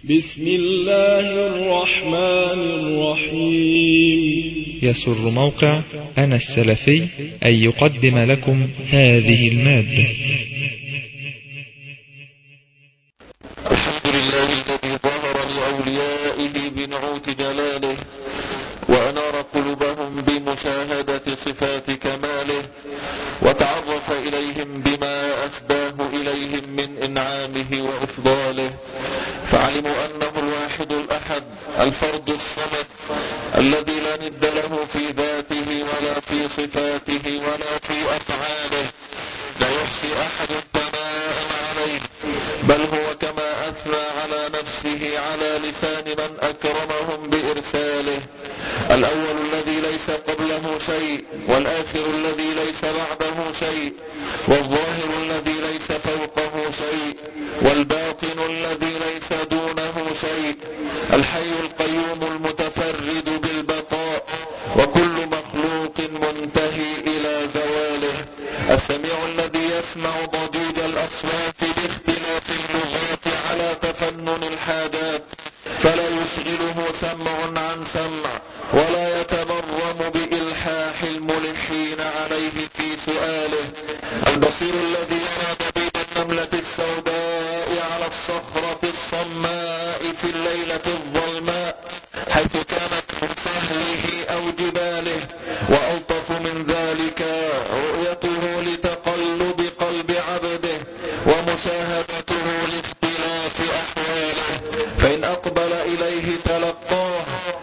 بسم الله الرحمن الرحيم. يسر موقع أنا السلفي أن يقدم لكم هذه المادة. الحمد لله الذي ظهر لأوليائه بنعوت جلاله وأنار قلوبهم بمشاهدة صفات كماله وتعرف إليهم بما أسداه إليهم من إنعامه وإفضاله، فعلموا أنه الواحد الأحد الفرد الصمد الذي لا ند له في ذاته ولا في صفاته ولا في أفعاله، لا يحصي أحد ثناء عليه، بل هو كما أثنى على نفسه على لسان من أكرمهم بإرساله: الأول الذي ليس قبله شيء، والآخر الذي ليس بعده شيء، والظاهر الذي ليس فوقه شيء، والباطن الذي ليس دونه شيء، الحي القيوم المتفرد بالبقاء، وكل مخلوق منتهي إلى زواله، السميع الذي يسمع ضجيج الأصوات باختلاف اللغات على تفنن الحاجات، فلا يشغله سمع عن سمع، ولا يتمرم بإلحاح الملحين عليه في سؤاله، البصير الذي يرى دبيب النملة السوداء على الصخرة الصماء في الليلة الظلماء حيث كانت من سهله أو جباله، وألطف من ذلك رؤيته لتقلب قلب عبده ومشاهدته لاختلاف أحواله، فإن أقبل إليه تلقاه،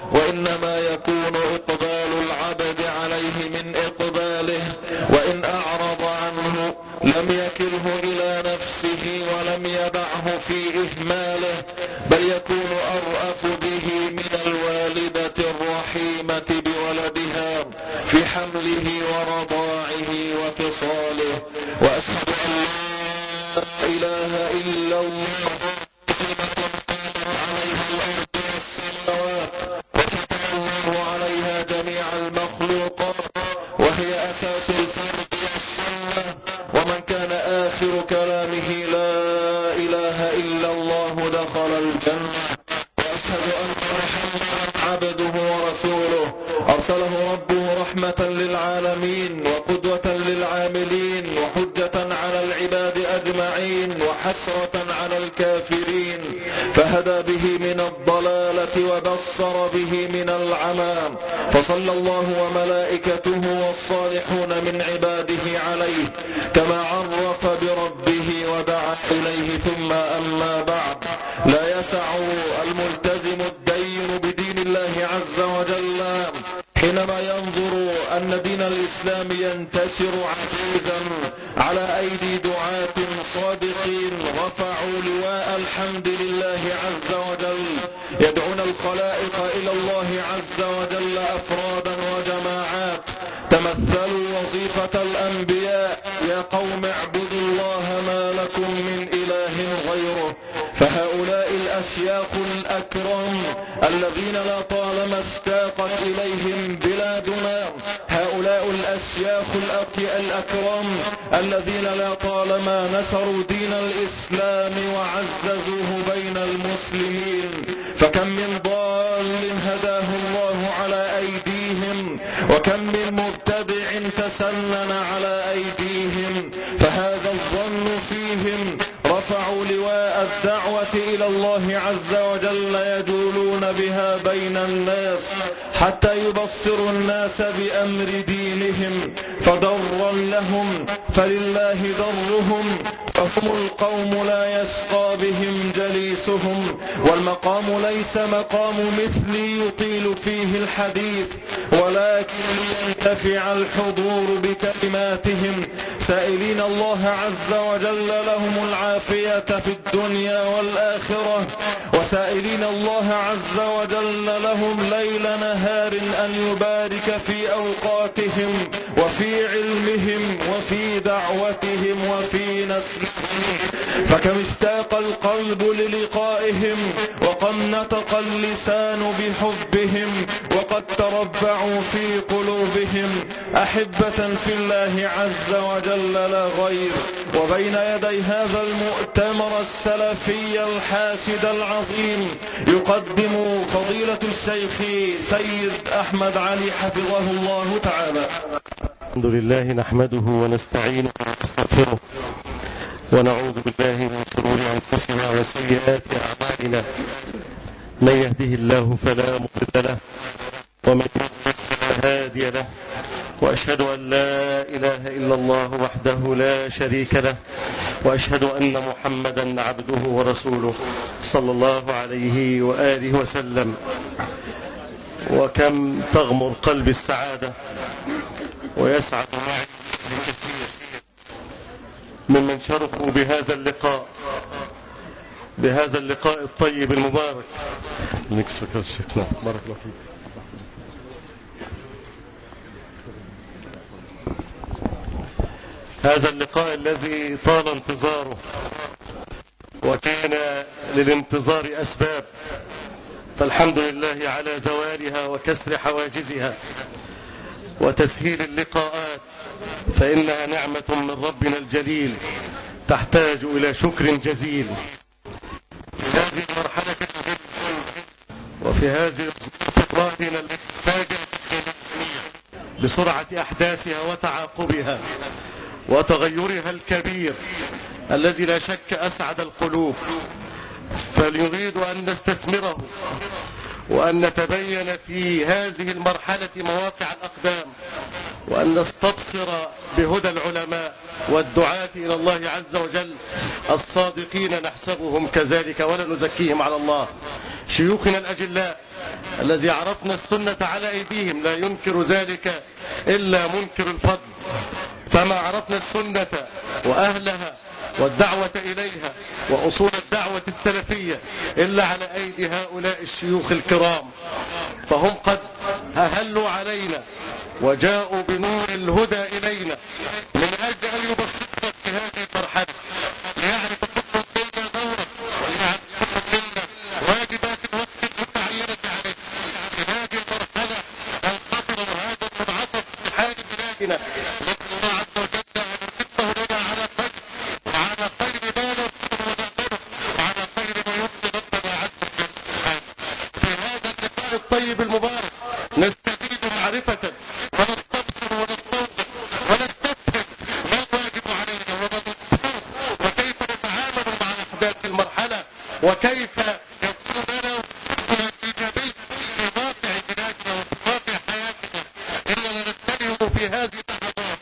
وإنما يكون إقبال العبد عليه من إقباله، وإن أعرض عنه لم يكله إلى نفسه ولم يدعه في إهماله، بل يكون أرأف به من الوالدة الرحيمة بولدها في حمله ورضاعه وفصاله. وأشهد أن لا إله إلا الله كلمة قامت عليها الأرض والسماوات وفتح الله عليها جميع المخلوقات، وهي أساس الفرد والسنة، ومن كان آخر كلامه لا إله إلا الله دخل الجنة. وأشهد أن محمدا عبده ورسوله أرسله ربه رحمة للعالمين وقدوة للعاملين وحجة على العباد أجمعين وحسرة على الكافرين، فهدى به من الضلالة وبصر به من العمى، فصلى الله وملائكته والصالحون من عباده عليه كما عرف بربه ودعا إليه. ثم أما بعد، لا يسع الملتزم الدين بدين الله عز وجل حينما ينظر أن دين الإسلام ينتشر عزيزا على أيدي دعاة صادقين رفعوا لواء الحمد لله عز وجل، يدعون الخلائق إلى الله عز وجل أفرادا وجماعات، تمثلوا وظيفة الأنبياء: يا قوم اعبدوا الله ما لكم من إله غيره. فهؤلاء الأشياخ الأكرم الذين لا طالما اشتاقت إليهم بلادنا، هؤلاء الأشياخ الأكرم الذين لا طالما نشروا دين الإسلام وعززوه بين المسلمين، فكم من ضال هداه الله على أيديهم، وكم من مبتدع تسنن على أيديهم، فهذا الظن فيهم رفعوا لواء الدعوة إلى الله عز وجل يجولون بها بين الناس حتى يبصروا الناس بأمر دينهم، فضرا لهم فلله ضرهم، فهم القوم لا يشقى بهم جليسهم، والمقام ليس مقام مثلي يطيل فيه الحديث، ولكن لينتفع الحضور بكلماتهم، سائلين الله عز وجل لهم العافية في الدنيا والآخرة، وسائلين الله عز وجل لهم ليل نهار أن يبارك في أوقاتهم وفي علمهم وفي دعوتهم وفي نسلهم، فكم اشتاق القلب للقائهم، وقد نطق اللسان بحبهم، وقد تربعوا في قلوبهم أحبة في الله عز وجل لا غير. وبين يدي هذا المؤتمر السلفي الحاشد العظيم يقدم فضيلة الشيخ سيد أحمد علي حفظه الله تعالى. الحمد لله نحمده ونستعينه ونستغفره ونعوذ بالله من شرور أنفسنا وسيئات أعمالنا، من يهده الله فلا مضل له ومن يضلل فلا هادي له، وأشهد أن لا إله إلا الله وحده لا شريك له، وأشهد أن محمدا عبده ورسوله صلى الله عليه وآله وسلم. وكم تغمر قلب السعادة ويسعد معي ممن شرفوا بهذا اللقاء الطيب المبارك. بارك الله فيك. هذا اللقاء الذي طال انتظاره وكان للانتظار أسباب، فالحمد لله على زوالها وكسر حواجزها وتسهيل اللقاءات، فإنها نعمة من ربنا الجليل تحتاج إلى شكر جزيل. في هذه المرحلة وفي هذه الظروف الراهنة التي فاجأت بسرعة أحداثها وتعاقبها وتغيرها الكبير الذي لا شك أسعد القلوب، فنريد أن نستثمره وأن نتبين في هذه المرحلة مواقع الأقدام، وأن نستبصر بهدى العلماء والدعاة إلى الله عز وجل الصادقين نحسبهم كذلك ولا نزكيهم على الله، شيوخنا الأجلاء الذي عرفنا السنة على أيديهم، لا ينكر ذلك إلا منكر الفضل، فما عرفنا السنة وأهلها والدعوة إليها وأصول الدعوة السلفية إلا على أيدي هؤلاء الشيوخ الكرام، فهم قد أهلوا علينا وجاءوا بنور الهدى إلينا من أجل أن يبسطنا في هذه المرحلة، ليعرف كل منا دورا وليعرف كل منا واجبات الوقت المتعينة عليه في هذه المرحلة الخطرة وهذا المنعطف في حال بلادنا. نسأل الله عز وجل أن يكفه لنا على خير وعلى خير ما نرجو ونقدره وعلى خير ما يرضي ربنا عز وجل. في هذا اللقاء الطيب المبارك نستزيد معرفة ونستبصر ونستوضح ونستفهم ما الواجب علينا وما المطلوب، وكيف نتعامل مع أحداث المرحلة، وكيف يكون لنا وجودنا الإيجابي في واقع بلادنا وفي واقع حياتنا. إننا نستلهم في هذه اللحظات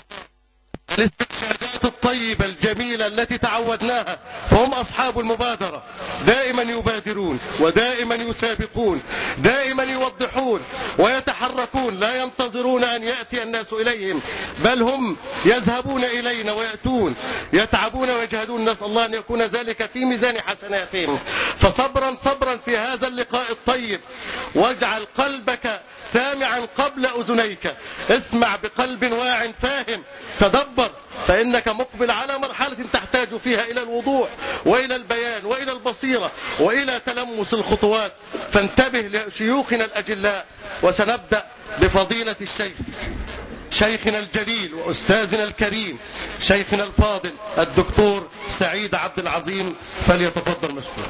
الاستشهادات الطيبة الجميلة التي تعودناها، فهم أصحاب المبادرة، دائما يبادرون ودائما يسابقون، دائما يوضحون ويتحركون، لا ينتظرون أن يأتي الناس إليهم، بل هم يذهبون إلينا ويأتون يتعبون ويجهدون. نسأل الله أن يكون ذلك في ميزان حسناتهم. فصبرا صبرا في هذا اللقاء الطيب، واجعل قلبك سامعا قبل أذنيك، اسمع بقلب واع فاهم، تدبر، فإنك مقبل على مرحلة تحتاج فيها إلى الوضوح وإلى البيان وإلى البصيرة وإلى تلمس الخطوات، فانتبه لشيوخنا الأجلاء. وسنبدأ بفضيلة الشيخ، شيخنا الجليل وأستاذنا الكريم، شيخنا الفاضل الدكتور سعيد عبد العظيم، فليتفضل مشكور.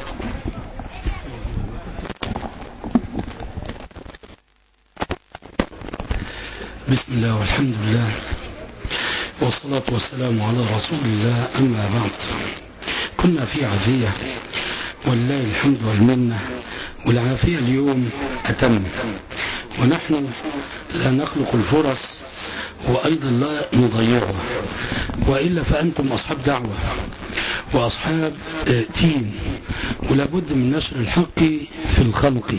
بسم الله والحمد لله والصلاة والسلام على رسول الله، أما بعد. كنا في عافية ولله الحمد والمنة، والعافية اليوم أتم، ونحن لا نخلق الفرص وأيضا لا نضيعها، وإلا فأنتم أصحاب دعوة وأصحاب دين، ولابد من نشر الحق في الخلق.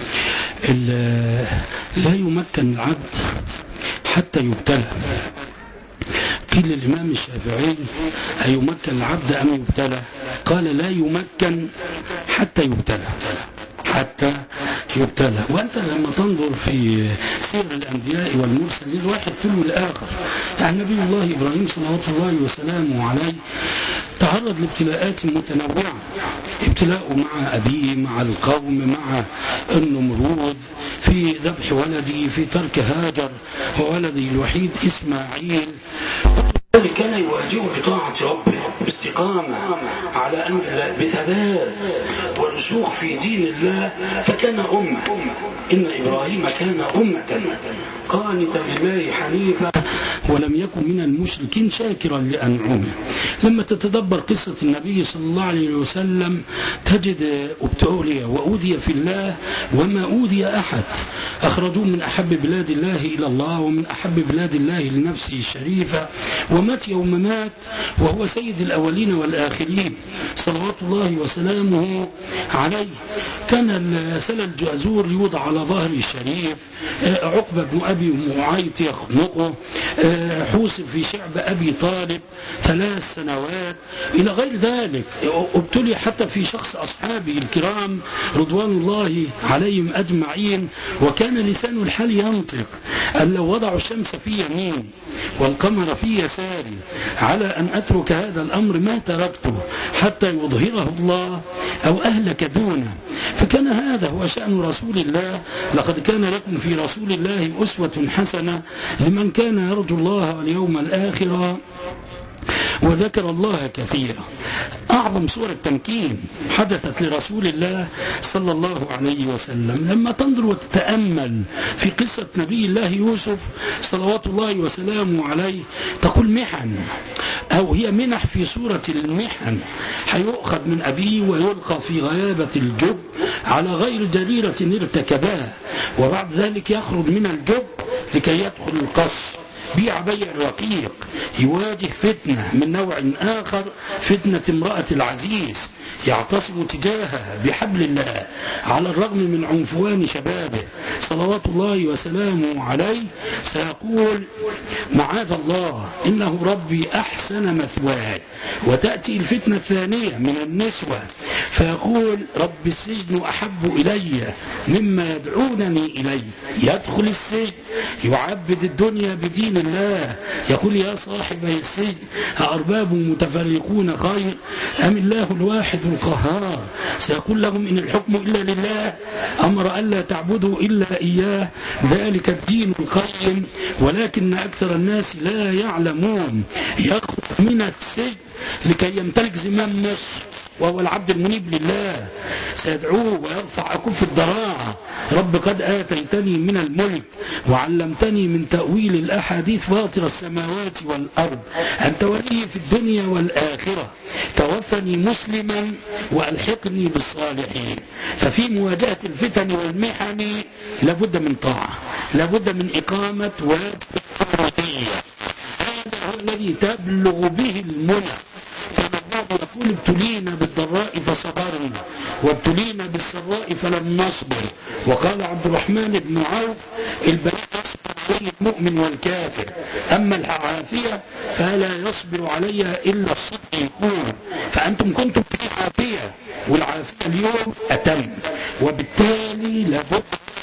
لا يمكن العبد حتى يبتلى. قيل للإمام الشافعي: أيمكن العبد أم يبتلى؟ قال: لا يمكن حتى يبتلى، حتى يبتلى. وأنت لما تنظر في سير الأنبياء والمرسلين، الواحد تلو الآخر. يعني نبي الله إبراهيم صلوات الله وسلامه عليه تعرض لابتلاءات متنوعة، ابتلاءه مع أبيه، مع القوم، مع النمرود، في ذبح ولدي، في ترك هاجر وولدي الوحيد إسماعيل. كان يواجهه بطاعة ربه باستقامة على أمر الله بثبات ورسوخ في دين الله، فكان أمة. إن إبراهيم كان أمة قانتا لله حنيفا ولم يكن من المشركين شاكرا لأنعمه. لما تتدبر قصة النبي صلى الله عليه وسلم تجد ابتلي وأوذي في الله وما أوذي أحد. أخرجوه من أحب بلاد الله إلى الله ومن أحب بلاد الله لنفسه الشريفة، ومات يوم مات وهو سيد الأولين والآخرين صلوات الله وسلامه عليه. كان السل الجأزور يوضع على ظهر الشريف، عقبة بن أبي معيط يخنقه، حوصف في شعب أبي طالب 3 سنوات إلى غير ذلك. ابتلي حتى في شخص أصحابه الكرام رضوان الله عليهم أجمعين، وكان لسان الحال ينطق أن لو وضعوا الشمس في يمين والقمر في يساري على أن أترك هذا الأمر ما تركته حتى يظهره الله أو أهلك دونه. فكان هذا هو شأن رسول الله. لقد كان لكم في رسول الله أسوة حسنة لمن كان يرجو الله واليوم الآخر وذكر الله كثيرا. أعظم سورة التمكين حدثت لرسول الله صلى الله عليه وسلم. لما تنظر وتتأمل في قصة نبي الله يوسف صلوات الله وسلامه عليه تقول محن، أو هي منح في سورة المحن، حيؤخذ من أبيه ويلقى في غيابة الجب على غير جريرة ارتكبها، وبعد ذلك يخرج من الجب لكي يدخل القصر، بيع بيع رقيق، يواجه فتنة من نوع آخر، فتنة امرأة العزيز يعتصم تجاهها بحبل الله على الرغم من عنفوان شبابه صلوات الله وسلامه عليه. سيقول معاذ الله إنه ربي أحسن مثواي. وتأتي الفتنة الثانية من النسوة فيقول رب السجن أحب إلي مما يدعونني إليه. يدخل السجن يعبد الدنيا بدين الله، يقول يا صاحبي السجن أأرباب متفرقون خير أم الله الواحد القهار. سيقول لهم إن الحكم إلا لله أمر ألا تعبدوا إلا إياه ذلك الدين القيم ولكن أكثر الناس لا يعلمون. يخرج من السجن لكي يمتلك زمام مصر وهو العبد المنيب لله. سيدعوه ويرفع أكف الضراعة رب قد آتيتني من الملك وعلمتني من تأويل الأحاديث فاطر السماوات والأرض أنت ولي في الدنيا والآخرة توفني مسلما وألحقني بالصالحين. ففي مواجهة الفتن والمحن لابد من طاعة، لابد من إقامة واجب الحرية. هذا هو الذي تبلغ به المنى. يقول ابتلينا بالضراء فصبرنا وابتلينا بالسراء فلم نصبر. وقال عبد الرحمن بن عوف البلاء يصبر عليه المؤمن والكافر، أما العافية فلا يصبر عليها إلا الصديقون. فأنتم كنتم في عافية والعافية اليوم أتم، وبالتالي لابد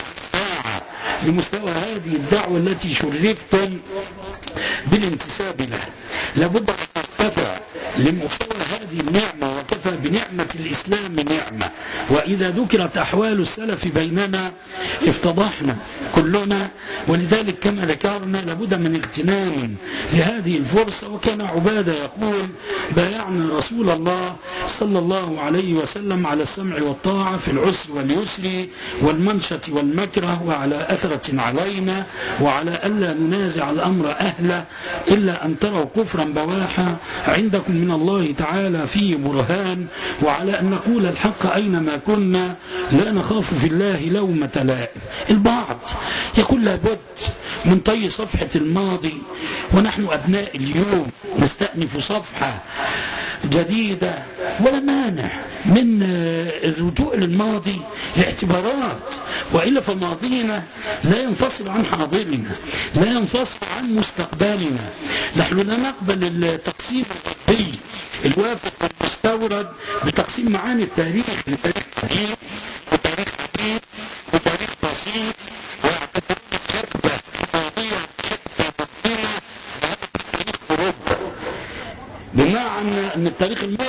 لمستوى هذه الدعوة التي شرفتم بالانتساب له. لابد أن نرتفع لمستوى هذه النعمة، وكفى بنعمة الإسلام نعمة. وإذا ذكرت أحوال السلف بيننا افتضحنا كلنا، ولذلك كما ذكرنا لابد من اغتنام لهذه الفرصة. وكان عبادة يقول بايعنا رسول الله صلى الله عليه وسلم على السمع والطاعة في العسر واليسر والمنشة والمكره وعلى أثرة علينا وعلى ألا ننازع الأمر أهله إلا أن تروا كفرا بواحا عندكم من الله تعالى فيه برهان، وعلى أن نقول الحق أينما كنا لا نخاف في الله لومة لائم. البعض يقول لابد من طي صفحة الماضي، ونحن أبناء اليوم نستأنف صفحة جديدة، ولا مانع من الرجوع للماضي لاعتبارات، وإلا فماضينا لا ينفصل عن حاضرنا، لا ينفصل عن مستقبلنا. نحن لا نقبل التقسيم الطبي الوافق والمستورد بتقسيم معاني التاريخ لتاريخ قديم وتاريخ حديث وتاريخ بسيط، واعتبرنا شبه ماضية شبه ماضية تاريخ أوروبا، بمعنى أن التاريخ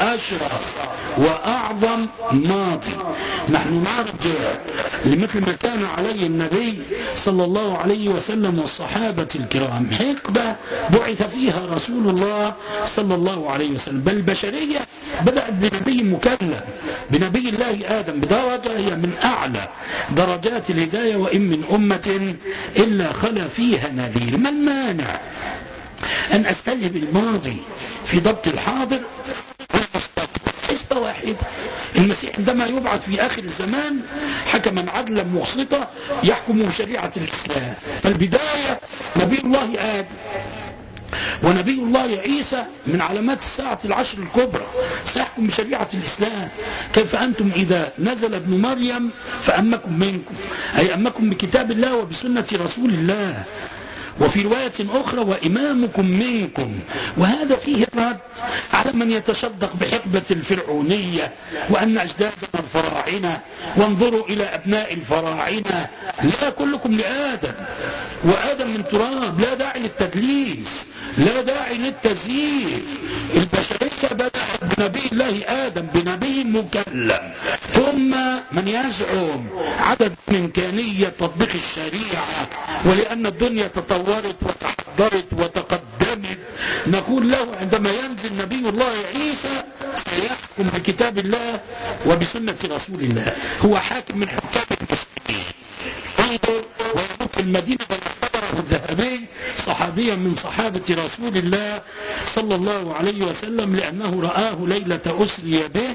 أشرف وأعظم ماضي. نحن نرجع لمثل ما كان عليه النبي صلى الله عليه وسلم والصحابة الكرام، حقبة بعث فيها رسول الله صلى الله عليه وسلم، بل البشرية بدأت بنبي مكلم، بنبي الله آدم، بدرجة هي من أعلى درجات الهداية، وإن من أمة إلا خلا فيها نذير. ما المانع أن أستلهم الماضي في ضبط الحاضر والمستقبل؟ حسبة واحدة. المسيح عندما يبعث في آخر الزمان حكما عدلا مقسطا يحكم شريعة الإسلام. فالبداية نبي الله آدم، ونبي الله عيسى من علامات الساعة العشر الكبرى سيحكم بشريعة الإسلام. كيف أنتم إذا نزل ابن مريم فأمكم منكم، أي أمكم بكتاب الله وبسنة رسول الله، وفي رواية أخرى وإمامكم منكم. وهذا فيه الرد على من يتشدق بحقبة الفرعونية وأن أجدادنا الفراعنة، وانظروا إلى أبناء الفراعنة، لا كلكم لآدم، وآدم من تراب، لا داعي للتدليس، لا داعي للتزييف. البشرية بدأت بنبي الله آدم، بنبي مكلم، ثم من يزعم عدد من إمكانية تطبيق الشريعة، ولأن الدنيا تطورت وتحضرت وتقدمت نقول له عندما ينزل نبي الله عيسى سيحكم بكتاب الله وبسنة رسول الله، هو حاكم من حكام المسلمين. انظر ويموت المدينة والحضرة الذهبي صحابيا من صحابة رسول الله صلى الله عليه وسلم، لأنه رآه ليلة أسري به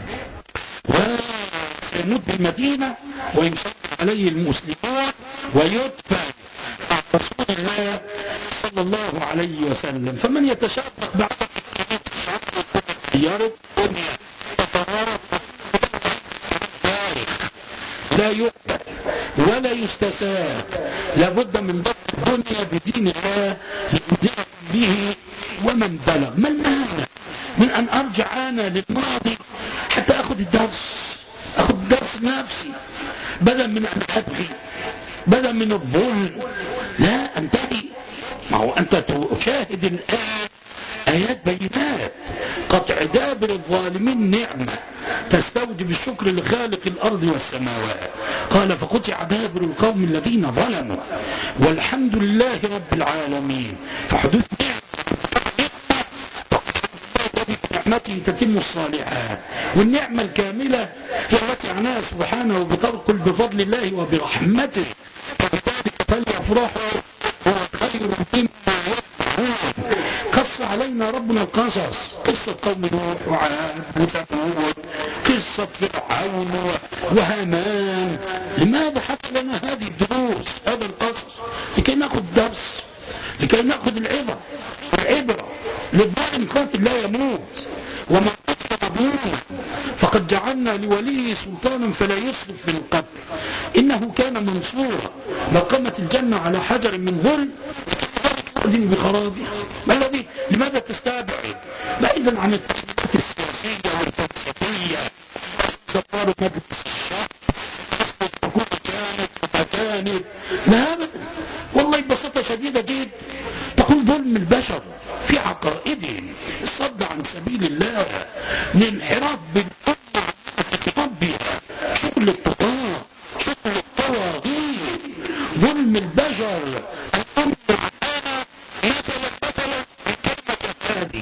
وسيموت بالمدينة ويصلي عليه المسلمون ويدفن مع رسول الله صلى الله عليه وسلم. فمن يتشابه بعد تغيرت الدنيا تطورت لا يقبل ولا يستساغ، لابد من ضبط الدنيا بدين الله لأنذركم به ومن بلغ. ما المانع من أن أرجع أنا للماضي حتى أخذ الدرس، أخذ درس نفسي، بدل من أن أبغي، بدل من الظلم، لا أنتهي. ما هو أنت تشاهد الآن آيات بينات، قطع دابر الظالمين نعمة تستوجب الشكر لخالق الأرض والسماوات. قال فقطع دابر القوم الذين ظلموا والحمد لله رب العالمين. فحدوث نعمته تتم الصالحات، والنعمة الكاملة هي التي عناها سبحانه بقول بفضل الله وبرحمته فبذلك فليفرحوا هو خير مما يفرحون. قص علينا ربنا القصص، قصة قوم نوح وعاد وثمود، قصة فرعون وهامان. لماذا حتى لنا هذه الدروس، هذا القصص؟ لكي نأخذ درس، لكي نأخذ العبرة للظالم قاتل لا يموت، وما قتل مظلوما فقد جعلنا لوليه سلطانا فلا يسرف في القتل إنه كان منصورا. لو قامت الجنة على حجر من ظلم تؤذن بخرابها. ما الذي لماذا تستبعد بعيدا عن التشكيلات السياسية والفلسفية؟ استثمار مجلس الشعب، أصل الحكومة كانت وكانت، لا أبدا والله ببساطة شديدة جدا. تقول ظلم البشر في عقائدهم، الصد عن سبيل الله، الانحراف بالأمة عن ربها، شغل الطغاة، شغل الطواغيت، ظلم البشر. تمنع أنا مثلا من كلمة هذه،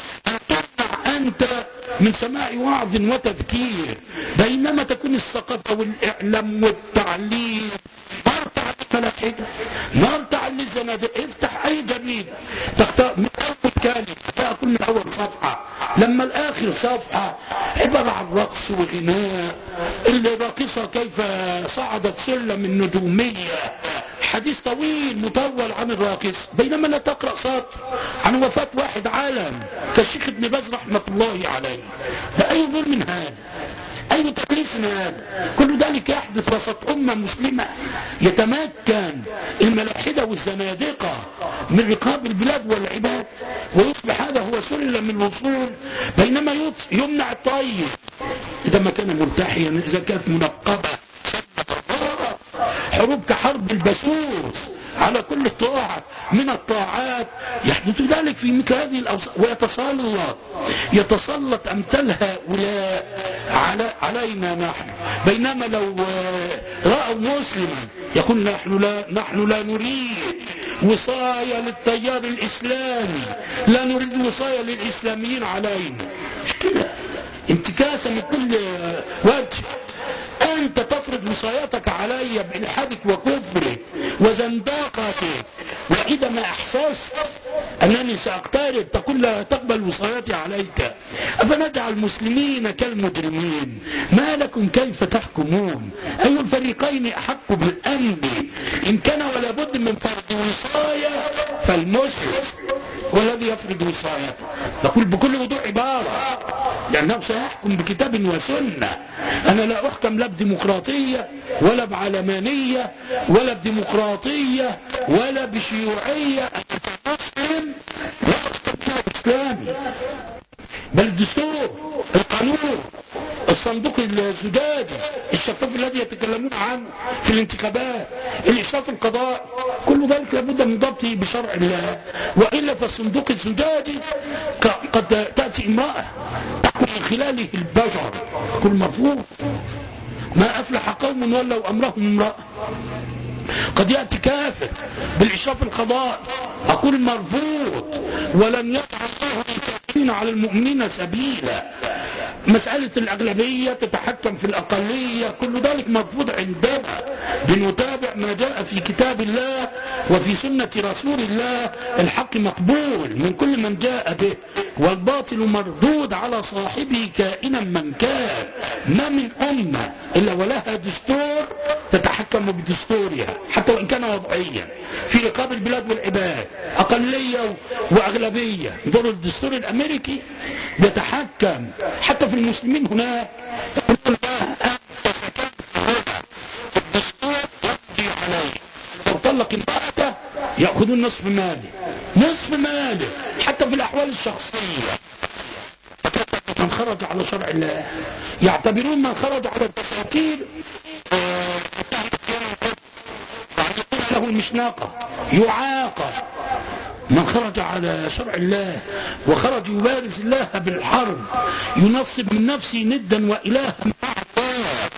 تمنع أنت من سماع وعظ وتذكير، بينما تكون الثقافة والإعلام والتعليم مرتع للملاحدة، مرتع للزنادقة. افتح أي جريدة من أول كلمة تأكل من أول صفحة لما الآخر صفحة عبارة عن رقص وغناء، الراقصة كيف صعدت سلم النجومية، حديث طويل مطول عن الراقص، بينما لا تقرأ سطر عن وفاة واحد عالم كالشيخ ابن باز رحمة الله عليه. ده أي ظلم هذا؟ أي تقليص هذا؟ كل ذلك يحدث وسط أمة مسلمة يتمكن الملاحدة والزنادقة من رقاب البلاد والعباد، ويصبح هذا هو سلم الوصول، بينما يمنع الطيب إذا ما كان ملتحيا، إذا كانت منقبة. حروب كحرب البسوس على كل طاعة من الطاعات يحدث ذلك في مثل هذه الأوساط، ويتسلط أمثال هؤلاء علينا نحن. بينما لو رأوا مسلما يقول نحن لا نريد وصاية للتيار الإسلامي، لا نريد وصاية للإسلاميين علينا. مشكلة انتكاسة من كل وجه. أنت تفرض وصايتك علي بإلحادك وكفرك وزندقتك، وإذا ما أحسست أنني سأقترب تقول لا تقبل وصايتي عليك. أفنجعل المسلمين كالمجرمين؟ ما لكم كيف تحكمون؟ أي الفريقين أحق بالأمن؟ إن كان ولا بد من فرض وصاية فالمسلم والذي يفرض وصايته. نقول بكل وضوح عبارة، لأنه سيحكم بكتاب وسنة. أنا لا أحكم لا بديمقراطية ولا بعلمانية ولا بديمقراطية ولا بشيوعية. أنا مسلم لا أحكم إسلامي، بل الدستور، القانون، الصندوق الزجاجي الشفاف الذي يتكلمون عنه في الانتخابات، الإشراف القضائي، كل ذلك لابد من ضبطه بشرع الله. وإلا فالصندوق الزجاجي قد تأتي امرأة تحكم من خلاله البشر، كل مرفوض. ما أفلح قوم ولوا أمرهم امرأة. قد يأتي كافر بالإشراف القضائي، أقول مرفوض. ولن يجعل الله للكافرين على المؤمنين سبيلا. مسألة الأغلبية تتحكم في الأقلية، كل ذلك مرفوض عندنا. بنتابع ما جاء في كتاب الله وفي سنة رسول الله. الحق مقبول من كل من جاء به، والباطل مردود على صاحبه كائنا من كان. ما من أمة إلا ولها دستور تتحكم بدستورها حتى وإن كان وضعيا في رقاب البلاد والعباد، أقلية وأغلبية. انظروا الدستور الأمريكي يتحكم حتى في المسلمين هناك. يقول أنت سكنت هنا الدستور يقضي عليه، لو طلق امرأته يأخذون نصف ماله حتى في الأحوال الشخصية. من خرج على شرع الله يعتبرون من خرج على الدساتير له المشناقة، يعاقب. من خرج على شرع الله وخرج يبارز الله بالحرب، ينصب من نفسه ندا وإلها مع الله،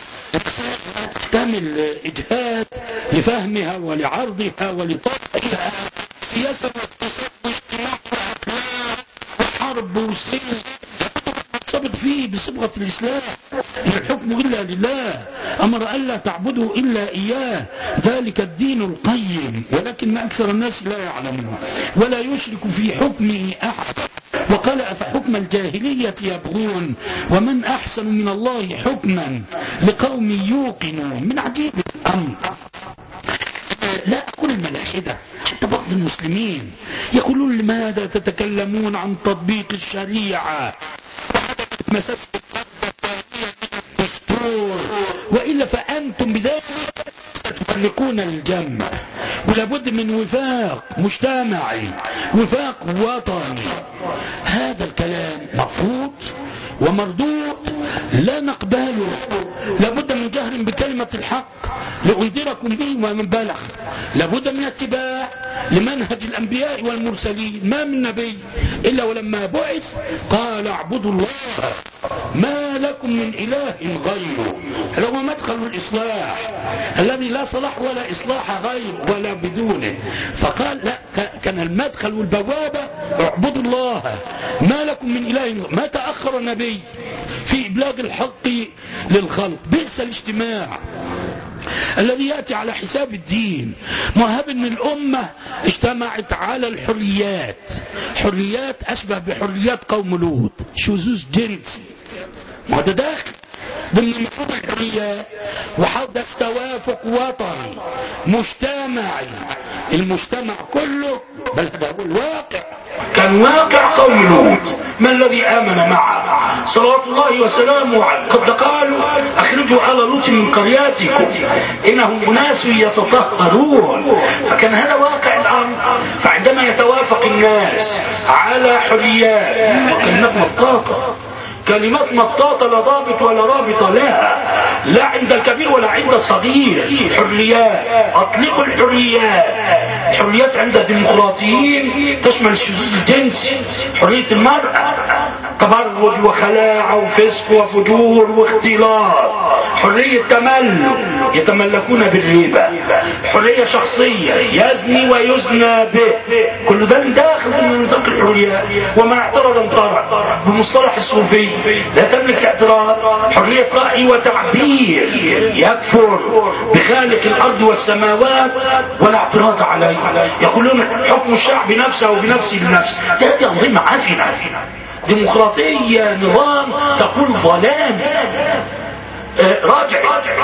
تحتمل إجهاد لفهمها ولعرضها ولطبعها، سياسة واقتصاد واجتماع وأخلاق وحرب وسياسة صبت فيه بصبغة الإسلام. إن الحكم إلا لله، أمر ألا تعبدوا إلا إياه، ذلك الدين القيم، ولكن أكثر الناس لا يعلمون ولا يشرك في حكمه أحد. وقال أفحكم الجاهلية يبغون ومن أحسن من الله حكما لقوم يوقنون. من عجيب الأمر، لا أقول الملاحدة، حتى بعض المسلمين يقولون لماذا تتكلمون عن تطبيق الشريعة مساس الدستور، وإلا فأنتم بذلك ستفرقون الجمع. ولابد من وفاق مجتمعي، وفاق وطني. هذا الكلام مرفوض ومردود لا نقبله. لابد من جهر بكلمة الحق لأنذركم به ومن بلغ. لابد من اتباع لمنهج الأنبياء والمرسلين. ما من نبي إلا ولما بعث قال اعبدوا الله ما لكم من إله غيره. هذا هو مدخل الإصلاح الذي لا صلاح ولا إصلاح غير ولا بدونه. فقال لا، كان المدخل والبوابة اعبدوا الله ما لكم من إله. ما تأخر النبي في إبلاغ الحق للخلق. بئس الاجتماع الذي يأتي على حساب الدين. مهاب ان الأمة اجتمعت على الحريات، حريات أشبه بحريات قوم لوط، شذوذ جنسي، وهذا داخل ضمن مفهوم الحريات. وحدث توافق وطني مجتمعي، المجتمع كله، بل هذا هو الواقع. كان واقع قوم لوط. ما الذي آمن معه صلوات الله وسلامه عليه؟ قد قالوا أخرجوا آل لوط من قرياتكم إنهم أناس يتطهرون. فكان هذا واقع الأمر. فعندما يتوافق الناس على حريات وكلمة الطاقة كلمات مطاطة لا ضابط ولا رابط لها، لا عند الكبير ولا عند الصغير. حريات، أطلقوا الحريات. الحريات عند الديمقراطيين تشمل الشذوذ الجنسي، حرية المرأة، تبرج وخلاعة وفسق وفجور واختلاط، حرية تملك يتملكون بالربا، حرية شخصية يزني ويزنى به، كل ده داخل من نطاق الحريات. ومن اعترض انطرد بمصطلح الصوفي لا تملك الاعتراض. حرية رأي وتعبير يكفر بخالق الأرض والسماوات ولا اعتراض عليه. يقولون حكم الشعب نفسه وبنفسه بنفسه، هذه أنظمة عفنة. ديمقراطية نظام تقول ظلامي راجع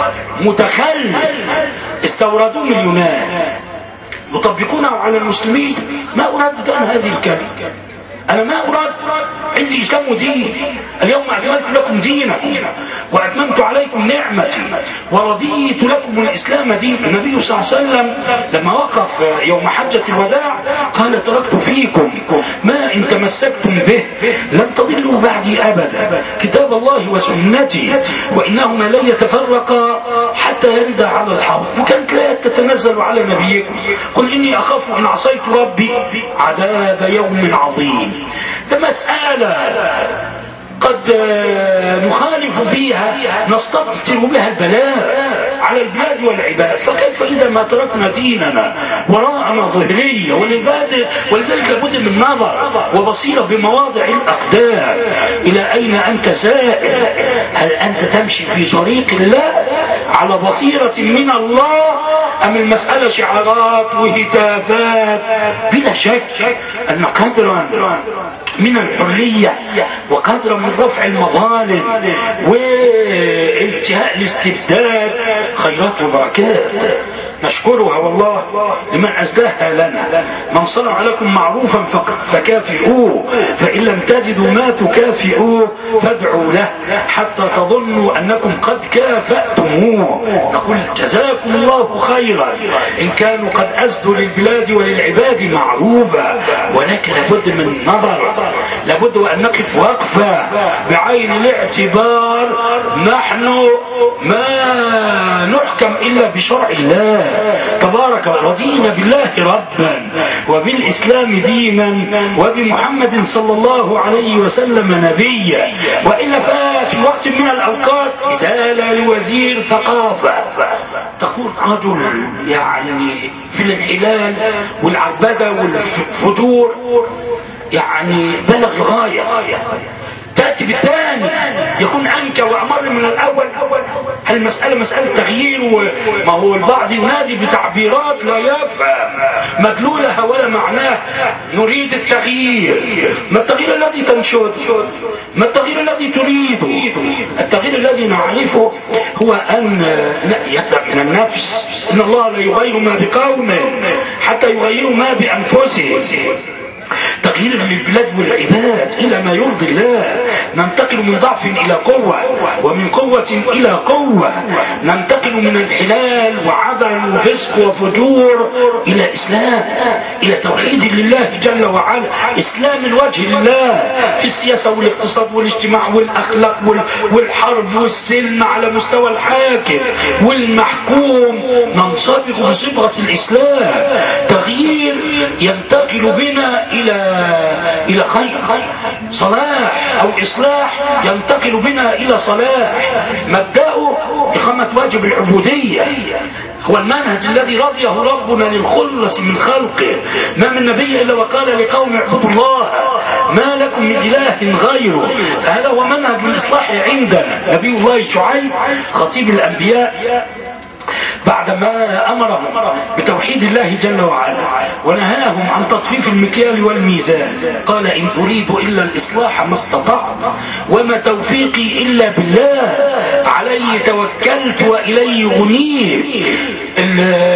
متخلف استوردوه من اليونان يطبقونه على المسلمين. ما أردد أن هذه الكلمة، أنا ما أراد، عندي إسلام ودين. اليوم أكملت لكم دينكم وأتممت عليكم نعمتي ورضيت لكم الإسلام دين. النبي صلى الله عليه وسلم لما وقف يوم حجة الوداع قال تركت فيكم ما إن تمسكتم به لن تضلوا بعدي أبدا، كتاب الله وسنتي، وإنهما لن يتفرقا حتى يرد على الحوض. وكانت لا تتنزل على نبيكم قل إني أخاف إن عصيت ربي عذاب يوم عظيم. ده مسألة قد نخالف فيها نستبطر بها البلاء على البلاد والعباد، فكيف إذا ما تركنا ديننا وراءنا ظهرية ولذلك لابد من نظر وبصيرة بمواضع الأقدام. إلى أين أنت سائر؟ هل أنت تمشي في طريق الله على بصيرة من الله أم المسألة شعارات وهتافات؟ بلا شك أن قدرا من الحرية وقدرا من رفع المظالم وانتهاء الاستبداد خيرات وبركات نشكرها والله لمن أسداها لنا. من صنع لكم معروفا فكافئوه، فإن لم تجدوا ما تكافئوه فادعوا له حتى تظنوا أنكم قد كافأتموه. نقول جزاكم الله خيرا إن كانوا قد أسدوا للبلاد وللعباد معروفا، ولكن لابد من نظر، لابد أن نقف وقفة بعين الاعتبار. نحن ما نحكم إلا بشرع الله تبارك، رضينا بالله ربا وبالإسلام دينا وبمحمد صلى الله عليه وسلم نبيا. وإلا ففي وقت من الأوقات إزالة لوزير ثقافة تقول رجل يعني في الانحلال والعبادة والفجور يعني بلغ الغاية، تأتي بالثاني يكون أنكى وأمر من الأول. هل المسألة مسألة تغيير؟ وما هو البعض ينادي بتعبيرات لا يفهم مدلولها ولا معناه. نريد التغيير. ما التغيير الذي تنشد؟ ما التغيير الذي تريد؟ التغيير الذي نعرفه هو أن يبدأ من النفس. إن الله لا يغير ما بقوم حتى يغيروا ما بأنفسهم. تغيير للبلاد والعباد إلى ما يرضي الله. ننتقل من ضعف إلى قوة ومن قوة إلى قوة. ننتقل من الحلال وعبث وفسق وفجور إلى إسلام، إلى توحيد لله جل وعلا، إسلام الوجه لله في السياسة والاقتصاد والاجتماع والأخلاق والحرب والسلم على مستوى الحاكم والمحكوم. ننصبغ بصبغة الإسلام. تغيير ينتقل بنا إلى خير، صلاح أو إصلاح ينتقل بنا إلى صلاح. مبدأه إقامة واجب العبودية، هو المنهج الذي رضيه ربنا للخلص من خلقه. ما من نبي إلا وقال لقوم اعبدوا الله ما لكم من إله غيره. هذا هو منهج الإصلاح عندنا. نبي الله شعيب خطيب الأنبياء بعدما أمرهم بتوحيد الله جل وعلا ونهاهم عن تطفيف المكيال والميزان قال إن أريد إلا الإصلاح ما استطعت وما توفيقي إلا بالله عليه توكلت وإليه أنيب.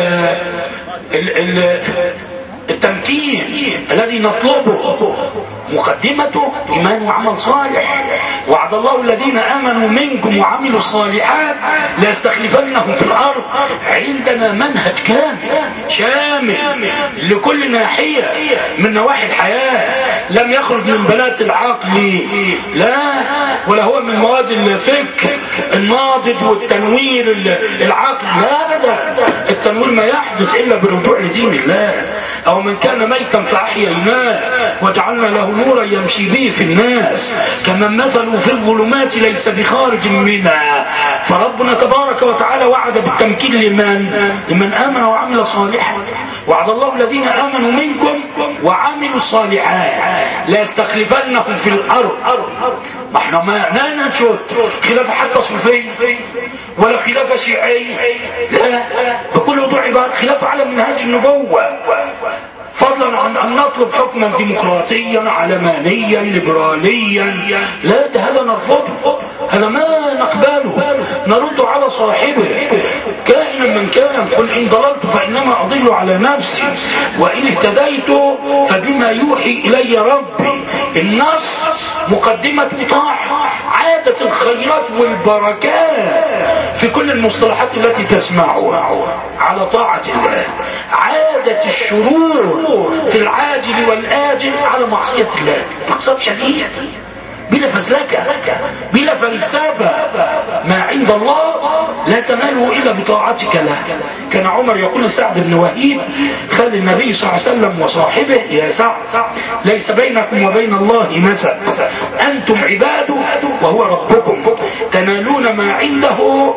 التمكين الذي نطلبه مقدمته إيمان وعمل صالح. وعد الله الذين آمنوا منكم وعملوا الصالحات ليستخلفنهم في الأرض. عندنا منهج كامل شامل لكل ناحية من نواحي الحياة، لم يخرج من بلاد العقل لا، ولا هو من مواد الفكر الناضج والتنوير العقل لا أبدا. التنوير ما يحدث إلا بالرجوع لدين الله. أو من كان ميتا فأحييناه وجعلنا له نورا يمشي به في الناس كمن مثله في الظلمات ليس بخارج منها. فربنا تبارك وتعالى وعد بالتمكين لمن آمن وعمل صالحا. وعد الله الذين آمنوا منكم وعملوا الصالحات ليستخلفنهم في الأرض. ما احنا ما ننشد خلافة حتى صوفي ولا خلافة شيعي، لا، بكل وضوح عبارة خلافة على منهج النبوة، فضلا عن أن نطلب حكما ديمقراطيا علمانيا ليبراليا. لا، ده هذا نرفضه، هذا ما نقبله، نرد على صاحبه كائنا من كان. قل إن ضللت فإنما أضل على نفسي وإن اهتديت فبما يوحي إلي ربي. النص مقدمة طاعة، عادة الخيرات والبركات في كل المصطلحات التي تسمعها على طاعة الله، عادة الشرور في العاجل والآجل على معصية الله بقصد شديد بلا فزلكة بلا فلسفة. ما عند الله لا تناله إلا بطاعتك له. كان عمر يقول لسعد بن وهيب خال النبي صلى الله عليه وسلم وصاحبه: يا سعد، ليس بينكم وبين الله مثل، أنتم عباده وهو ربكم، تنالون ما عنده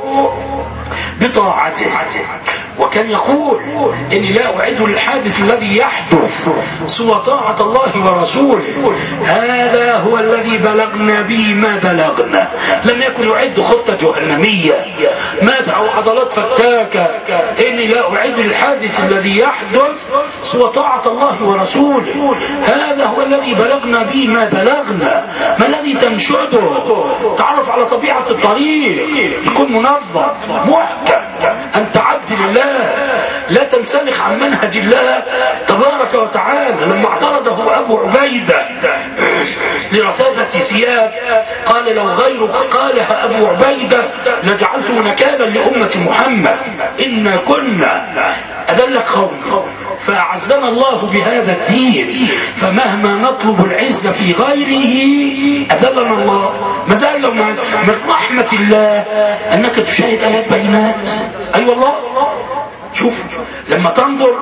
بطاعته. وكان يقول: إني لا أعد الحادث الذي يحدث سوى طاعة الله ورسوله، هذا هو الذي بلغنا به ما بلغنا. لم يكن يعد خطة جهنمية ماذا أو عضلات فتاكة. إني لا أعد الحادث الذي يحدث سوى طاعة الله ورسوله، هذا هو الذي بلغنا به ما بلغنا. ما الذي تنشده؟ تعرف على طبيعة الطريق، يكون منظم محكم، أنت عبد لله، لا تنسلخ عن منهج الله تبارك وتعالى. لما اعترضه أبو عبيدة لرفاضة ثياب قال: لو غيرك قالها أبو عبيدة لجعلته نكالا لأمة محمد، إن كنا أذل قوم فأعزنا الله بهذا الدين، فمهما نطلب العزة في غيره أذلنا الله. ما زال من رحمة الله أنك تشاهد آيات بينات. أي والله، شوف لما تنظر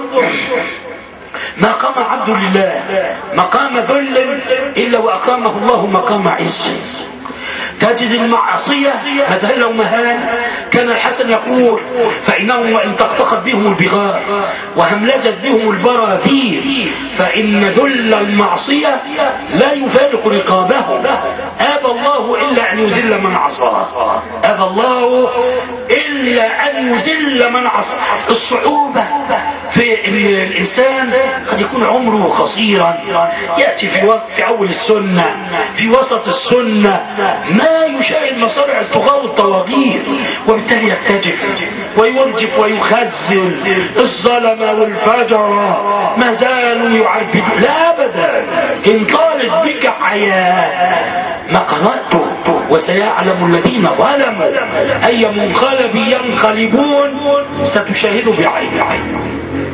ما قام عبد لله مقام ذل إلا وأقامه الله مقام عز. تجد المعصية مذهل ومهان. كان الحسن يقول: فإنهم وإن تقطقت بهم البغار وهملجت بهم البراذير فإن ذل المعصية لا يفارق رقابهم. أبى الله إلا أن يذل من عصاه، أبى الله إلا أن يذل من عصاه. الصعوبة في الإنسان قد يكون عمره قصيرا، يأتي في أول السنة، في وسط السنة، ما يشاهد مصارع الطغاة والطواغيت، وبالتالي يرتجف ويرجف ويخزن. الظلمة والفجرة ما زالوا يعربدون. لا أبدا، إن طالت بك حياة ما قرأته. وسيعلم الذين ظلموا أي منقلب ينقلبون ستشاهد بعين.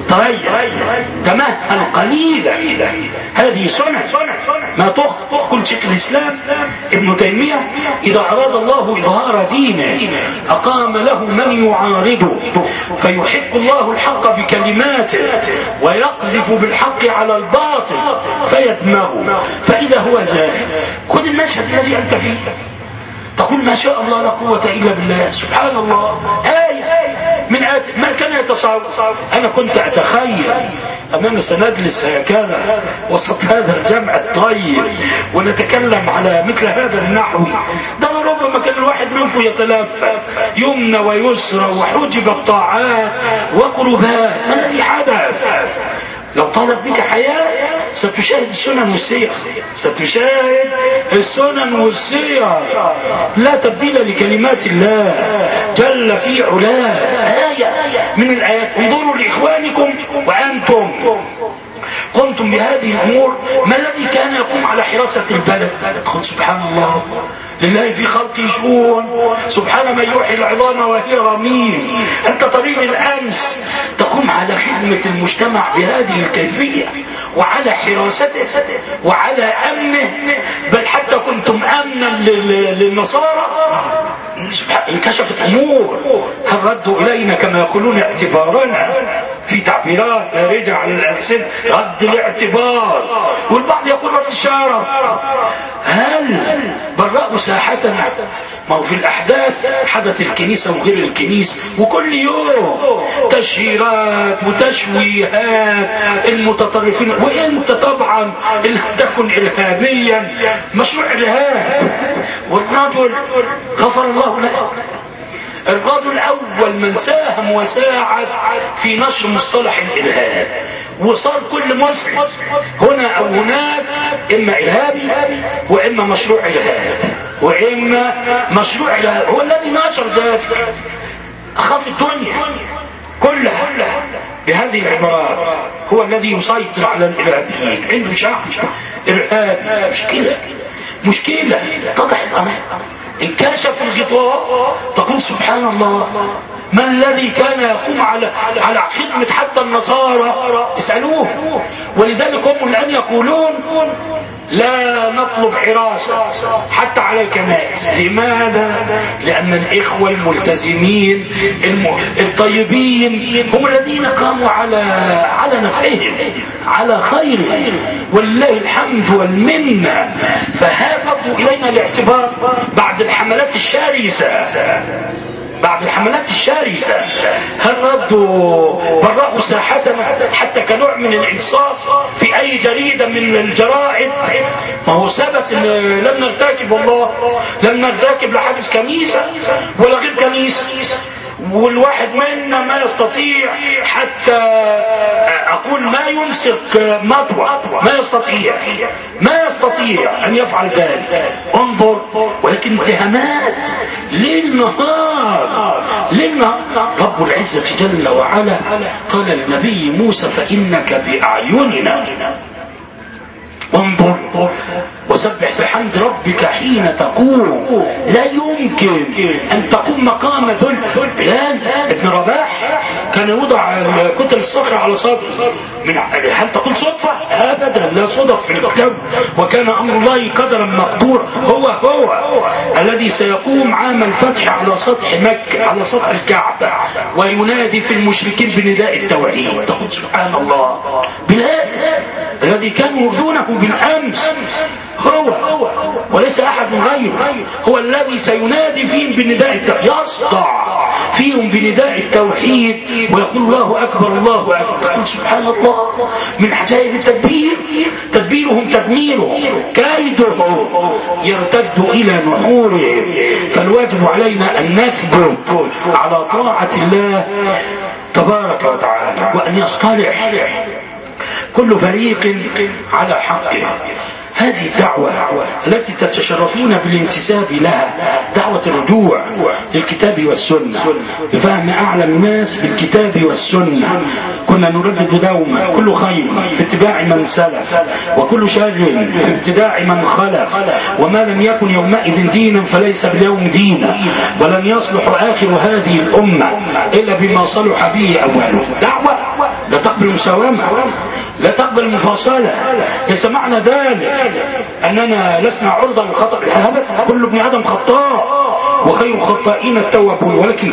تمهل قليلا، هذه سنة ما تقول شيخ الإسلام ابن تيمية: إذا أراد الله إظهار دينه أقام له من يعارضه فيحق الله الحق بكلماته ويقذف بالحق على الباطل فيدمغه فإذا هو زاهد. خذ المشهد الذي أنت فيه، تقول: ما شاء الله لا قوة إلا بالله. سبحان الله، آية من آيات ما كان يتصور. أنا كنت أتخيل أننا سنجلس هكذا وسط هذا الجمع الطيب ونتكلم على مثل هذا النحو. ده ربما كان الواحد منكم يتلفف يمنى ويسرى وحجب الطاعات وقربات. ما الذي حدث؟ لو طالت بك حياة ستشاهد السنن والسير، ستشاهد السنن والسير. لا تبديل لكلمات الله جل في علاه. آية من الآيات: انظروا لإخوانكم وأنتم قمتم بهذه الأمور. ما الذي كان يقوم على حراسة البلد؟ قل سبحان الله، لله في خلقه شؤون، سبحان من يحيي العظام وهي رميم. أنت تريد الأمس تقوم على خدمة المجتمع بهذه الكيفية وعلى حراسته وعلى أمنه، بل حتى كنتم أمنا للنصارى. انكشفت أمور، هل ردوا إلينا كما يقولون اعتبارنا في تعبيرات دارجة على الألسنة، رد الاعتبار، والبعض يقول رد الشرف. هل برأوا ساحتنا؟ ما هو في الأحداث حدث الكنيسة وغير الكنيسة، وكل يوم تشهيرات وتشويهات المتطرفين. وانت طبعا إن تكن إرهابيا مشروع إرهاب. والرجل غفر الله له، الرجل أول من ساهم وساعد في نشر مصطلح الإرهاب، وصار كل مسلم هنا أو هناك إما إرهابي وإما مشروع إرهاب وإما مشروع إرهاب. هو الذي نشر ذلك، أخاف الدنيا كلها بهذه العبارات. هو الذي يسيطر على الإرهابيين، عنده شعب إرهابي. مشكلة تضح الأمر. انكشف الغطاء، تقول سبحان الله، ما الذي كان يقوم على خدمة حتى النصارى؟ اسألوه. ولذلك هم الآن يقولون لا نطلب حراسة حتى على الكنائس. لماذا؟ لأن الإخوة الملتزمين الطيبين هم الذين قاموا على نفعهم، على خيرهم، ولله الحمد والمنة. فهابطوا إلينا الاعتبار بعد الحملات الشرسة. هل ردوا برأوا ساحتنا حتى كنوع من الإنصاف في أي جريدة من الجرائد؟ ما هو ثبت إن لم نرتكب، والله لم نرتكب لحدث كنيسة ولا غير كنيسة. والواحد منا ما يستطيع حتى أقول ما يمسك مطوة، ما يستطيع أن يفعل ذلك. انظر، ولكن اتهامات ليل نهار. رب العزة جل وعلا قال للنبي موسى فإنك بأعيننا، انظر وسبح بحمد ربك حين تقوم. لا يمكن أن تقوم مقام بلال ابن رباح كان يوضع كتل الصخر على صدره. هل تكون صدفة؟ أبدا، لا صدف في الكتاب. وكان أمر الله قدرا مقدورا. هو الذي سيقوم عام الفتح على سطح مكة، على سطح الكعبة، وينادي في المشركين بنداء التوحيد. تقول سبحان الله، بلال الذي كانوا يؤذونه بالأمس هو وليس أحد غيره، هو الذي سينادي فيهم بنداء التوحيد، يصدع فيهم بنداء التوحيد ويقول الله أكبر الله أكبر. تقول سبحان الله، من عجائب التدبير، تدبيرهم تدميرهم، كيدهم يرتد إلى نحورهم. فالواجب علينا أن نثبت على طاعة الله تبارك وتعالى، وأن يصطلح كل فريق على حقه. هذه الدعوة التي تتشرفون بالانتساب لها، دعوة الرجوع للكتاب والسنة بفهم أعلم الناس بالكتاب والسنة. كنا نردد دوما كل خير في اتباع من سلف، وكل شر في ابتداع من خلف، وما لم يكن يومئذ دينا فليس باليوم دينا، ولن يصلح آخر هذه الأمة إلا بما صلح به أوله. دعوة لا تقبل مساومة، لا تقبل مفاصلة. ليس معنى ذلك أننا لسنا عرضة للخطأ، كل ابن آدم خطاء وخير الخطائين التوابون، ولكن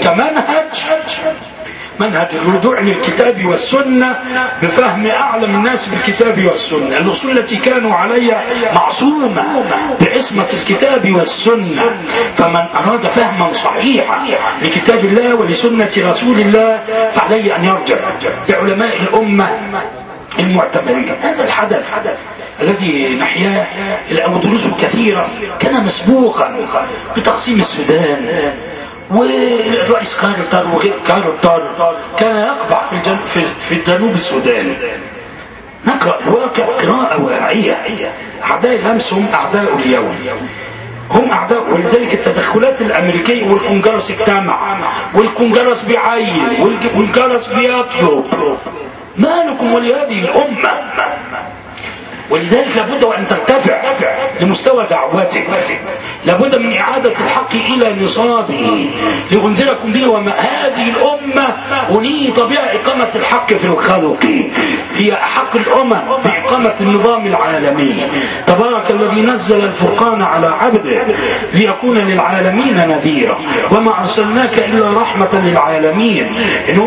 منهج الرجوع للكتاب والسنة بفهم أعلم الناس بالكتاب والسنة. الأصول التي كانوا عليها معصومة بعصمة الكتاب والسنة. فمن أراد فهما صحيحا لكتاب الله ولسنة رسول الله فعليه أن يرجع لعلماء الأمة المعتبرين. هذا الحدث الذي نحياه الأندلس كثيرا كان مسبوقا بتقسيم السودان، والرئيس كارتر وغير كارتر كان يقبع في الجنوب السوداني. نقرأ الواقع قراءة واعية. أعداء الأمس هم أعداء اليوم، هم أعداء. ولذلك التدخلات الأمريكية والكونجرس اجتمع، والكونجرس بيعين، والكونجرس بيطلب. ما لكم ولهذه الأمة؟ ولذلك لابد وأن ترتفع لمستوى دعوتك، لابد من إعادة الحق إلى نصابه لأنذركم به وما هذه الأمة أنيط بها إقامة الحق في الخلق، هي أحق الأمم بإقامة النظام العالمي. تبارك الذي نزل الفرقان على عبده ليكون للعالمين نذيرا وما أرسلناك إلا رحمة للعالمين إن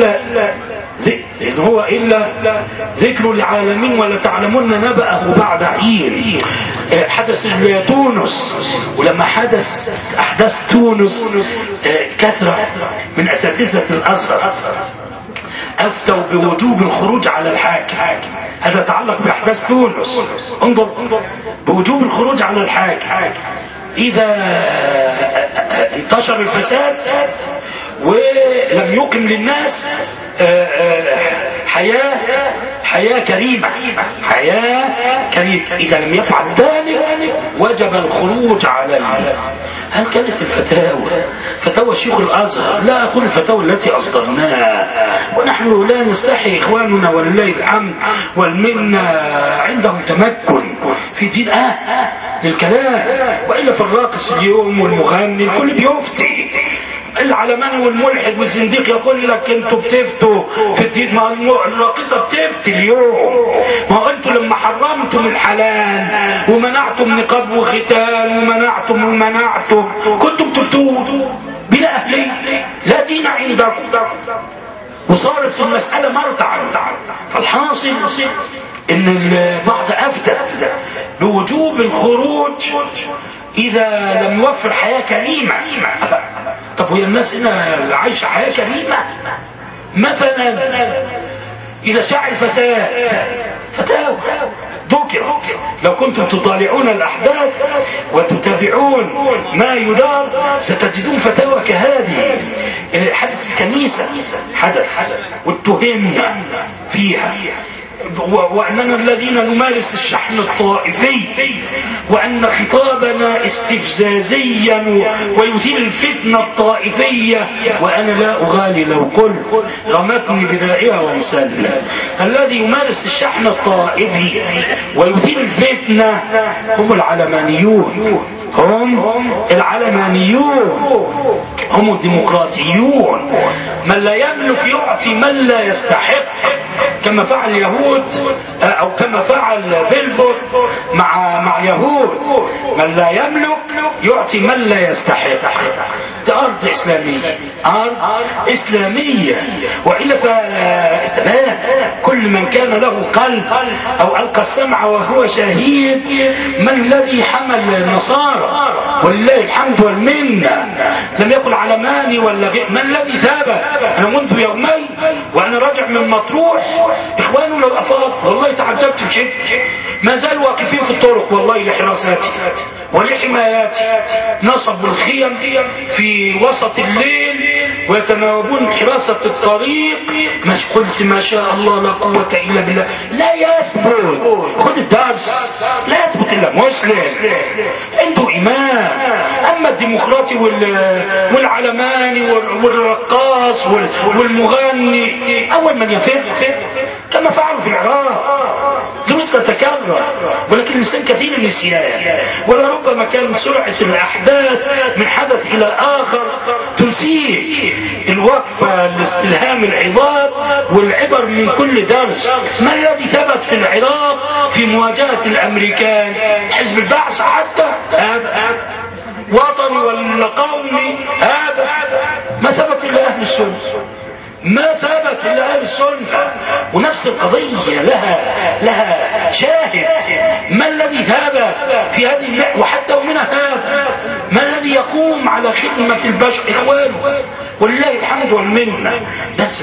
هو إلا ذكر العالمين ولتعلمن نبأه بعد حين. حدث تونس، ولما حدث أحداث تونس كثرة من أساتذة الأزهر أفتوا بوجوب الخروج على الحاكم. هذا يتعلق بأحداث تونس. انظر بوجوب الخروج على الحاكم إذا انتشر الفساد ولم يقم للناس حياة كريمة. إذا لم يفعل ذلك وجب الخروج عليه. هل كانت فتاوى شيخ الأزهر؟ لا أقول الفتاوى التي أصدرناها، ونحن لا نستحي إخواننا ولله الحمد والمنة عندهم تمكن في دين للكلام، وإلا في الراقص اليوم والمغني الكل بيفتي. العلماني والملحد والزنديق يقول لك انتوا بتفتوا في الدين، ما الراقصه بتفتي اليوم. ما هو انتوا لما حرمتم الحلال ومنعتم نقاب وختان ومنعتم كنتم تفتوا بلا أهلية، لا دين عندكم، وصارت في المسألة مرتعا. فالحاصل ان البعض افتى بوجوب الخروج إذا لم يوفر حياة كريمة. طب وهي الناس هنا عايشة حياة كريمة؟ مثلا إذا شاع الفساد فتاوى ذكر، لو كنتم تطالعون الأحداث وتتابعون ما يدار ستجدون فتاوى كهذه. حدث الكنيسة واتهمنا فيها، وأننا الذين نمارس الشحن الطائفي، وأن خطابنا استفزازيا ويثير الفتنة الطائفية، وأنا لا أغالي لو قلت رمتني بدائها وانسلم. الذي يمارس الشحن الطائفي ويثير الفتنة هم العلمانيون، هم الديمقراطيون. من لا يملك يعطي من لا يستحق، كما فعل اليهود أو كما فعل بلفور مع اليهود. من لا يملك يعطي من لا يستحق. ده أرض إسلامية، وإلا فاستبان كل من كان له قلب أو ألقى السمع وهو شهيد. من الذي حمل النصارى ولله الحمد والمنة لم يقل علماني ولا غير؟ من الذي ثابت؟ أنا منذ يومين وأنا راجع من مطروح، إخواننا الأفاضل والله تعجبت بشيء، ما زالوا واقفين في الطرق والله لحراساتي ولحماياتي، نصبوا الخيم في وسط الليل ويتناوبون حراسة الطريق. ما قلت ما شاء الله لا قوة إلا بالله. لا يثبت، خذ الدرس، لا يثبت إلا مسلم عنده إيمان. أما الديمقراطي والعلماني والرقاص والمغني أول من يفر كما فعلوا في العراق، دروس تتكرر، ولكن الإنسان كثير النسيان، ولربما كان سرعة الأحداث من حدث إلى آخر تنسيه الوقفة لاستلهام العظات والعبر من كل درس. ما الذي ثبت في العراق في مواجهة الأمريكان؟ حزب البعث حتى وطني ولا قومي ما ثبت إلا أهل السنة، ما ثبت إلا أهل السنة. ونفس القضية لها شاهد. ما الذي ثبت في هذه وحتى ومن هذا ما الذي يقوم على خدمة البشر؟ إخوانه ولله الحمد والمنة. درس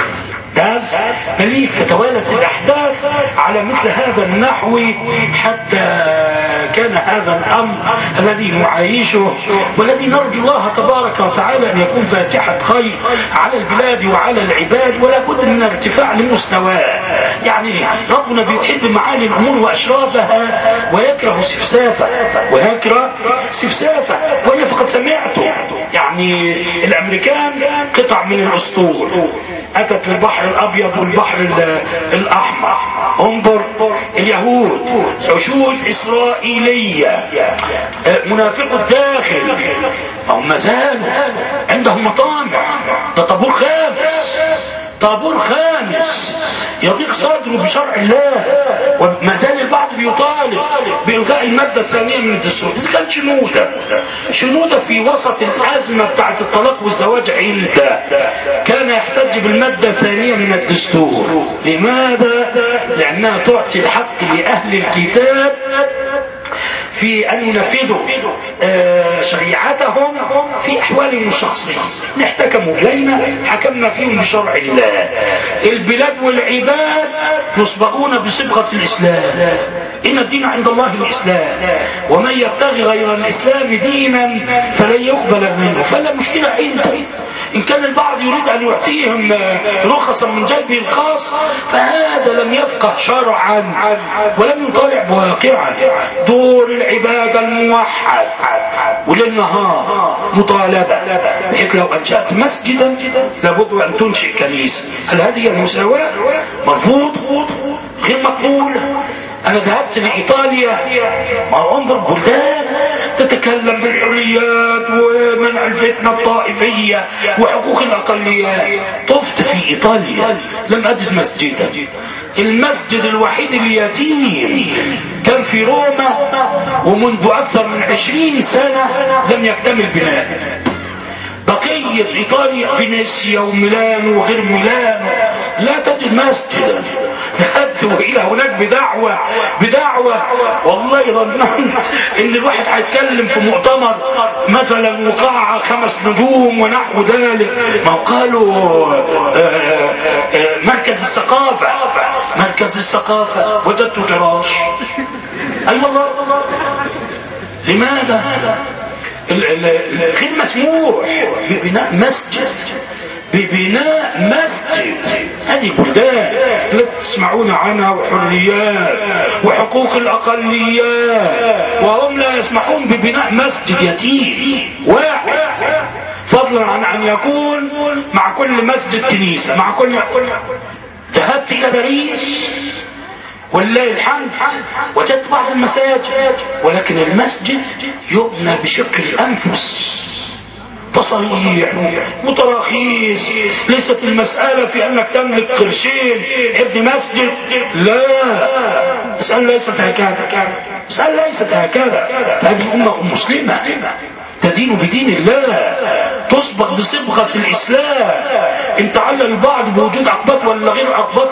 بليغ فتوالت الأحداث على مثل هذا النحو حتى كان هذا الأمر الذي نعيشه، والذي نرجو الله تبارك وتعالى أن يكون فاتحة خير على البلاد وعلى العباد، ولا بد من ارتفاع لمستواه. يعني ربنا بيحب معالي الأمور وأشرافها ويكره سفسافة، وإلا فقد سمعته. يعني الأمريكان قطع من الأسطول أتت للبحر الأبيض والبحر الأحمر. انظر اليهود حشود إسرائيلية، منافق الداخل، هم ما زالوا عندهم مطامع. ده طابور خامس يضيق صدره بشرع الله، وما زال البعض بيطالب بإلغاء المادة الثانية من الدستور. إذا كان شنودة في وسط الأزمة بتاعت الطلاق والزواج كان يحتج بالمادة الثانية من الدستور. لماذا؟ لأنها تعطي الحق لأهل الكتاب في أن ينفذوا شريعتهم في أحوالهم الشخصية. احتكموا إلينا حكمنا فيهم بشرع الله. البلاد والعباد يصبغون بصبغة الإسلام. إن الدين عند الله الإسلام، ومن يبتغي غير الإسلام دينا فلن يقبل منه. فلا مشكلة عندهم. إن كان البعض يريد أن يعطيهم رخصا من جيبه الخاص فهذا لم يفقه شرعا ولم يطالع بواقعا. دور العبادة الموحد وللنهار مطالبة، بحيث لو أنشأت مسجدا لابد أن تنشئ كنيسة. هل هذه المساواة؟ مرفوض، غير مقبول. أنا ذهبت لإيطاليا، ما أنظر بلدان تتكلم بالحريات ومنع الفتنة الطائفية وحقوق الأقليات. طفت في إيطاليا لم أجد مسجدا. المسجد الوحيد اليتيم كان في روما، ومنذ أكثر من 20 سنة لم يكتمل بناء. بقية إيطاليا فينيسيا وميلانو وغير ميلانو لا تجد مسجدا. ذهبت إلى هناك بدعوة والله ظننت إن الواحد هيتكلم في مؤتمر مثلا وقاعة 5 نجوم ونحو ذلك. ما قالوا مركز الثقافة وجدت جراش. أي والله. لماذا؟ غير مسموح ببناء مسجد. هذه بلدان لا تسمعون عنها، وحريات وحقوق الأقليات، وهم لا يسمحون ببناء مسجد يتيم واحد، فضلا عن أن يكون مع كل مسجد كنيسة. مع كل ذهبت إلى باريس ولله الحمد وجدت بعض المساجد، ولكن المسجد يبنى بشق الأنفس، تصريح وتراخيص. ليست المسألة في أنك تملك قرشين ابن مسجد، لا، مسألة ليست هكذا. هذه أمة مسلمة تدين بدين الله، تصبغ بصبغة الإسلام. إن تعلل البعض بوجود عقبات ولا غير عقبات،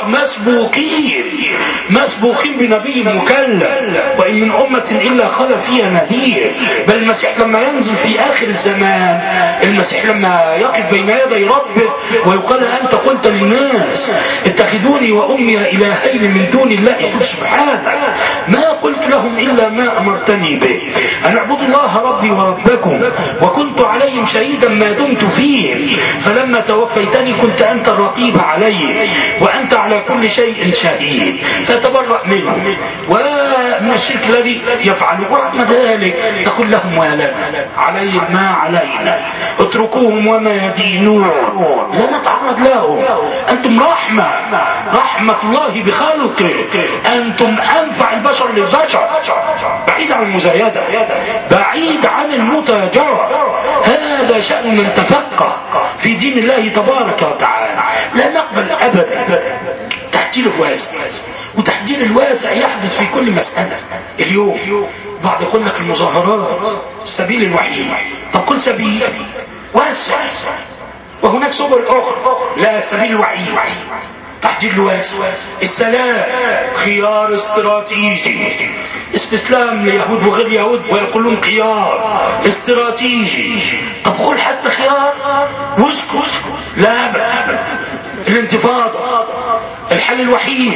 مسبوقين بنبي مكلم، وإن من أمة إلا خلا فيها نذير. بل المسيح لما ينزل في آخر الزمان، المسيح لما يقف بين يدي ربه ويقال أنت قلت للناس اتخذوني وأمي إلهين من دون الله، يقول سبحانه ما قلت لهم إلا ما أمرتني به أن اعبدوا الله ربي وربكم وكنت عليهم شهيدا ما دمت فيهم فلما توفيتني كنت أنت الرقيب عليهم وأنت على كل شيء شهيد. فتبرأ منهم ومن الشرك الذي يفعله. ورغم ذلك نقول لهم ولنا عليهم ما علينا، اتركوهم وما يدينون، لا نتعرض لهم. أنتم رحمة الله بخلقه، أنتم أنفع البشر للبشر، بعيد عن المزايدة، بعيد عن المتاجرة. هذا شأن من تفقه في دين الله تبارك وتعالى. لا نقبل أبدا تحجير الواسع، وتحجير الواسع يحدث في كل مسألة. اليوم بعض يقول لك المظاهرات السبيل الوحيد. طب كل سبيل واسع، وهناك سبل أخرى. لا، السبيل الوحيد تحجير الواسع. السلام خيار استراتيجي، استسلام ليهود وغير يهود ويقولون خيار استراتيجي. طب قول حتى خيار واسكت. لا أبدا. الانتفاضة الحل الوحيد.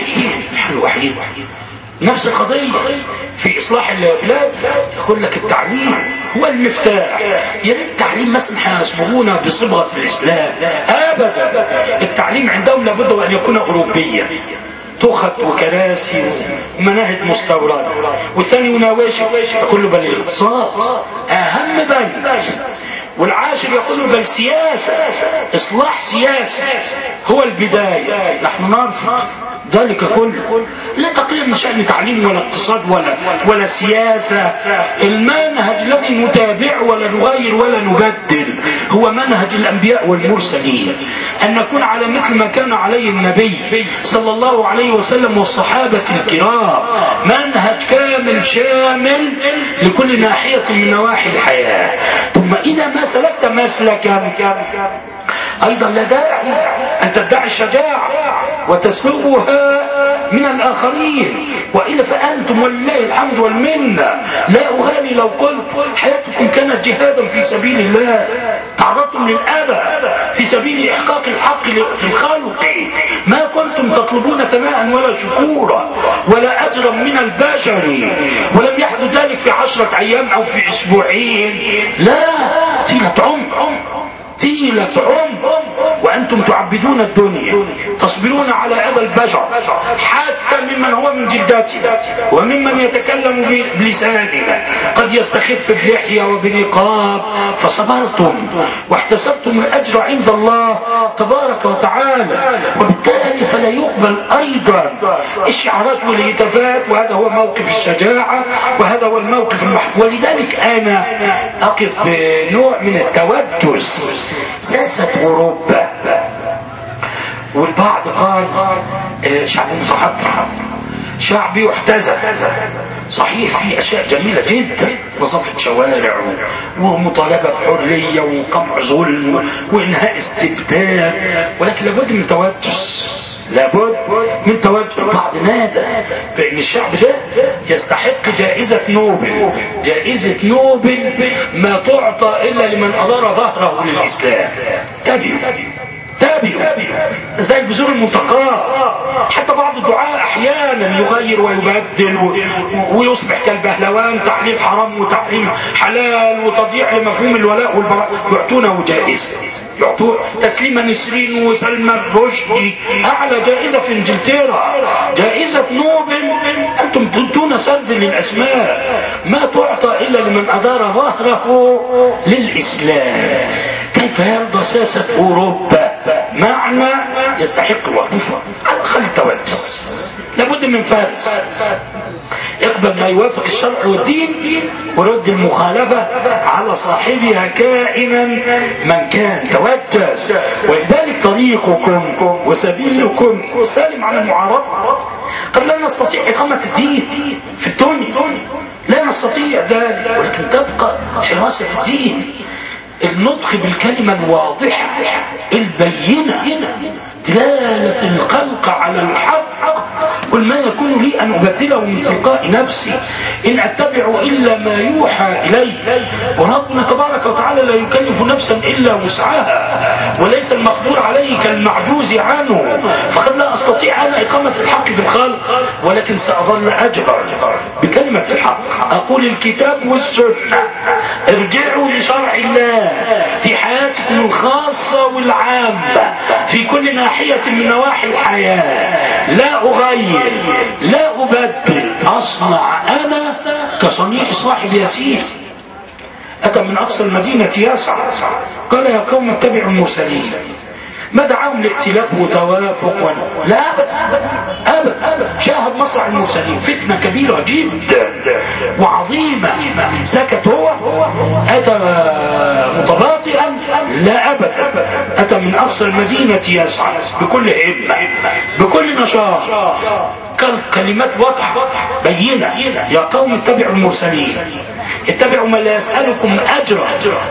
نفس القضية في إصلاح البلاد. يقول لك التعليم هو المفتاح. يعني التعليم مثلا حيصبغون بصبغة الإسلام؟ أبدا. التعليم عندهم لابد أن يكون أوروبيا، تخت وكراسي ومناهج مستوردة. والثاني يناوش يقول له بل الاقتصاد أهم أبدا. والعاشر يقول بل سياسة، إصلاح سياسي هو البداية. نحن نرفض ذلك كله، لا تقليل من شأن تعليم ولا اقتصاد ولا سياسة. المنهج الذي نتابعه ولا نغير ولا نبدل هو منهج الأنبياء والمرسلين، أن نكون على مثل ما كان عليه النبي صلى الله عليه وسلم والصحابة الكرام، منهج كامل شامل لكل ناحية من نواحي الحياة. ثم إذا ما سلكت مسلكا أيضا لا داعي أن تدعي الشجاعة وتسلبها من الآخرين، وإلا فأنتم ولله الحمد والمنة. لا أغالي لو قلت حياتكم كانت جهادا في سبيل الله، تعرضتم للأذى في سبيل إحقاق الحق في الخلق، ما كنتم تطلبون ثناء ولا شكورا ولا أجرا من البشر، ولم يحدث ذلك في 10 أيام أو في أسبوعين، لا، طيلة عمر وأنتم تعبدون الدنيا، تصبرون على أذى البشر حتى ممن هو من جلداتنا وممن يتكلم بلساننا قد يستخف بلحية وبنقاب، فصبرتم واحتسبتم الأجر عند الله تبارك وتعالى. وبالتالي فلا يقبل أيضا الشعارات والهتافات، وهذا هو موقف الشجاعة وهذا هو الموقف المحفوظ. ولذلك أنا أقف بنوع من التوجس ساسة أوروبا. والبعض قال شعب متحضر، شعب يحتزم. صحيح في أشياء جميلة جدا، نظافة شوارع ومطالبة بحرية وقمع ظلم وإنهاء استبداد، ولكن لابد من توجس، لابد من توجه. البعض نادى بأن الشعب ده يستحق جائزة نوبل، جائزة نوبل ما تعطى إلا لمن أدار ظهره للإسلام. تابعوا زي البذور المنتقاة. حتى بعض الدعاء أحيانا يغير ويبدل ويصبح كالبهلوان، تحليل حرام وتحريم حلال وتضييع لمفهوم الولاء والبراء. يعطونه جائزة، يعطون تسليم نسرين وسلمى الرشدي أعلى جائزة في إنجلترا، جائزة نوبل. أنتم تدون سرد للأسماء، ما تعطى إلا لمن أدار ظهره للإسلام. كيف يرضى ساسة أوروبا معنى يستحق الوقف؟ على الأقل التوجس. لابد من فارس يقبل ما يوافق الشرع والدين ورد المخالفة على صاحبها كائنا من كان. توجس. ولذلك طريقكم وسبيلكم سالم عن المعارضة. قد لا نستطيع إقامة الدين في الدنيا، لا نستطيع ذلك، ولكن تبقى حراسة الدين، النطق بالكلمة الواضحة البينة، دلالة الخلق على الحق. قل ما يكون لي أن أبدله من تلقاء نفسي، إن أتبع إلا ما يوحى إلي. وربنا تبارك وتعالى لا يكلف نفسا إلا وسعها، وليس المقدور عليه كالمعجوز عنه. فقد لا أستطيع أنا إقامة الحق في الخلق، ولكن سأظل أجبر بكلمة الحق. أقول الكتاب والسنة، ارجعوا لشرع الله في حياتكم الخاصة والعامة، في كل ناحية من نواحي الحياة. لا أغير، لا أبدل، أصنع أنا كصنيع صاحب ياسين. أتى من أقصى المدينة يسعى، قال يا قوم اتبعوا المرسلين. ما دعاهم لائتلاف وتوافق لا أبدا. شاهد مصرع المرسلين فتنة كبيرة جدا وعظيمة، سكت هو؟ أتى متباطئا؟ لا أبدا. أتى من أقصى المدينة يسعى بكل همة بكل نشاط، كلمات واضحة بينة. يا قوم اتبعوا المرسلين، اتبعوا من لا يسألكم أجرا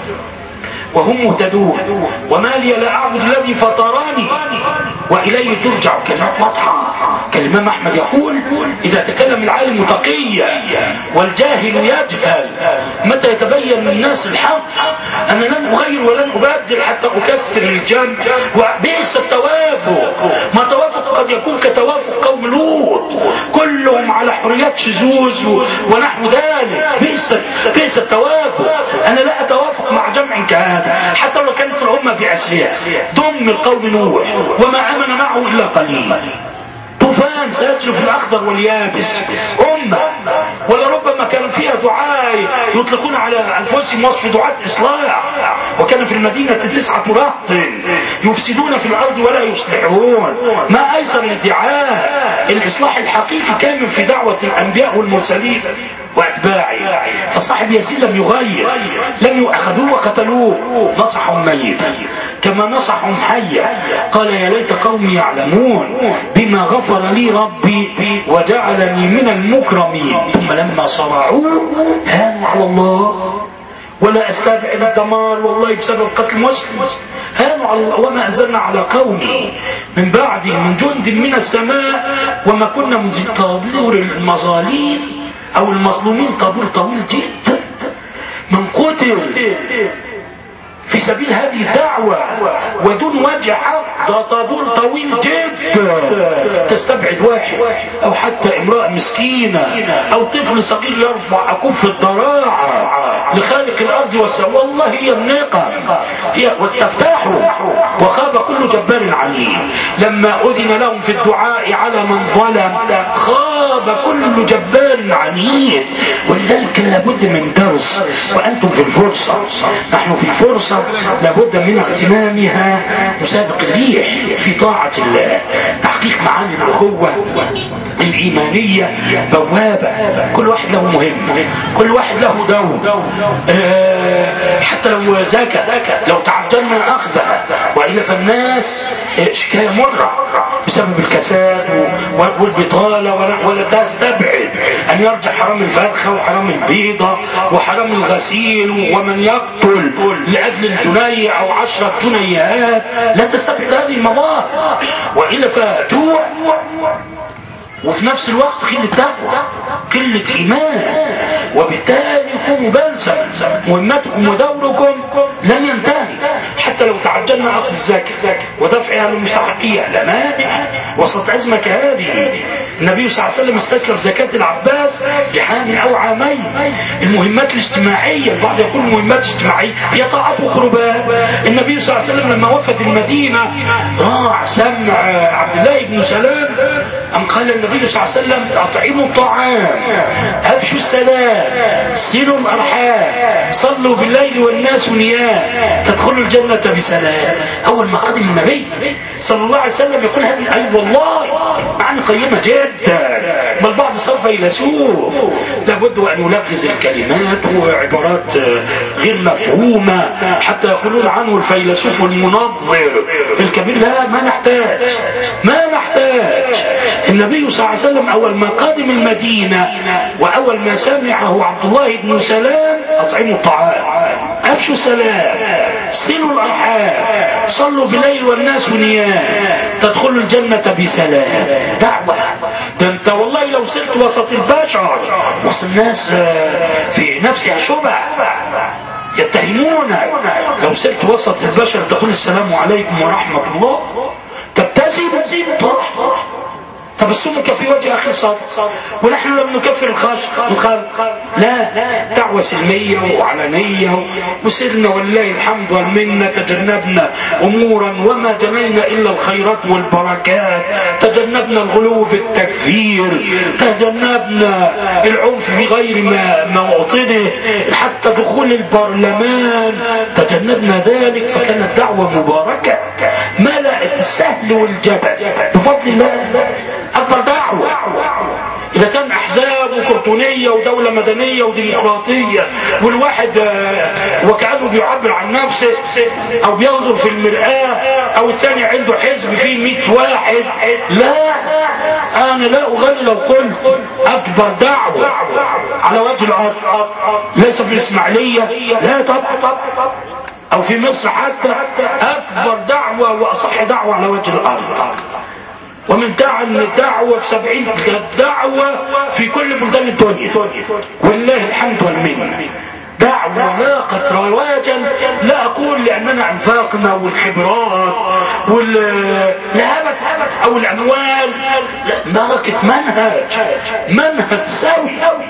وهم مهتدون، وما لي لا أعبد الذي فطراني وإليه ترجع. كلمات واضحة. كالإمام أحمد يقول إذا تكلم العالم تقيا والجاهل يجهل متى يتبين للناس الحق أنا لن أغير ولن أبدل حتى أكثر الجمع. وبئس التوافق، ما توافق قد يكون كتوافق قوم لوط كلهم على حريات شذوذ ونحو ذلك. بئس التوافق. أنا لا أتوافق مع جمع كهذا حتى لو كانت الأمة بعسرها. ضم القوم نوح وما آمن معه إلا قليل، طوفان سيجري في الأخضر واليابس، أمة ولربما كان فيها دعاء يطلقون على أنفسهم وصف دعاة إصلاح. وكان في المدينة 9 رهط يفسدون في الأرض ولا يصلحون. ما أيسر الادعاء. الإصلاح الحقيقي كامل في دعوة الأنبياء والمرسلين وأتباعه. فصاحب ياسين لم يغير، لم يأخذوه وقتلوه، نصحهم ميتا كما نصحهم حيا. قال يا ليت قومي يعلمون بما غفر لي ربي وجعلني من المكرمين. ثم لما صرعوه هانوا على الله. ولا أستبعد الدمار والله بسبب قتل مسلم. هانوا على الله. وما أنزلنا على قومه من بعده من جند من السماء وما كنا منزل. طابور المظالين أو المظلومين طابور طويل جدا. من قتل في سبيل هذه الدعوة ودون وجه حق ده طابور طويل جدا. تستبعد واحد أو حتى امرأة مسكينة أو طفل صغير يرفع أكف الضراعة لخالق الأرض والسماء. والله هي النقم هي. واستفتاحوا وخاب كل جبار عنيد. لما أذن لهم في الدعاء على من ظلم خاب كل جبار عنيد. ولذلك لابد من درس وأنتم في الفرصة. نحن في الفرصة لابد من اغتنامها. مسابق الريح في طاعة الله، تحقيق معاني الأخوة الإيمانية بوابة. كل واحد له مهم، كل واحد له دور. حتى لو زكى لو تعجلنا أخذها وإلا فالناس شكاية مرة بسبب الكساد والبطالة. ولا تستبعد أن يرجع حرام الفرخة وحرام البيضة وحرام الغسيل. ومن يقتل لأجل الجنيه أو 10 جنيهات لا تستبعد هذه المظاهر. وإلا فجوع وفي نفس الوقت قلة تقوى، قلة إيمان. وبالتالي كونوا بلسم. مهمتكم ودوركم لن ينتهي حتى لو تعجلنا أخذ الزكاة ودفعها للمستحقين. لا مانع وسط أزمة كهذه. النبي صلى الله عليه وسلم استسلم زكاة العباس لعام أو عامين. المهمات الاجتماعية، البعض يقول المهمات الاجتماعية هي طاعات وقربات. النبي صلى الله عليه وسلم لما وفد المدينة راع سمع عبد الله بن سلام أم قال النبي صلى الله عليه وسلم أطعموا الطعام، أفشوا السلام، صلوا الأرحام، صلوا بالليل والناس نيام، تدخلوا الجنة بسلام. أول ما قدم النبي صلى الله عليه وسلم يقول هذه أي والله معنى قيمة جدا. بل بعض سوف يلسوه. لابد أن نلغز الكلمات وعبارات غير مفهومة حتى يقولون عنه الفيلسوف المنظر الكبير. لا، ما نحتاج. النبي صلى الله عليه وسلم أول ما قادم المدينة وأول ما سمعه عبد الله بن سلام أطعموا الطعام، أفشوا السلام، صلوا الأرحام، صلوا بالليل والناس نيام، تدخلوا الجنة بسلام. دعوة. ده أنت والله لو صرت وسط البشر وسط الناس في نفسها شبه يتهمونك، لو صرت وسط البشر تقول السلام عليكم ورحمة الله، تبتسم تبسمك في وجه أخي صادق. ونحن لم نكفر الخلق. لا، دعوة سلمية وعلنية. وسرنا ولله الحمد والمنة. تجنبنا أمورا وما جنينا إلا الخيرات والبركات. تجنبنا الغلو في التكفير، تجنبنا العنف في غير ما أعطده حتى دخول البرلمان، تجنبنا ذلك. فكانت دعوة مباركة ملأت السهل والجبل بفضل الله. أكبر دعوة إذا كان أحزاب وكرتونية ودولة مدنية وديمقراطية والواحد وكأنه بيعبر عن نفسه أو بينظر في المرآة، أو الثاني عنده حزب فيه 100 واحد. لا، أنا لا أغني لو قلت أكبر دعوة على وجه الأرض ليس في الإسماعيلية، لا طبعا، أو في مصر حتى، أكبر دعوة وأصح دعوة على وجه الأرض. ومن دعا من الدعوة في 70 دعوة في كل بلدان الدنيا والله الحمد والمنة. دعوة لاقت رواجا. لا أقول لأننا أنفاقنا والخبرات والهبت أو الأموال، لا، تركت منهج سوي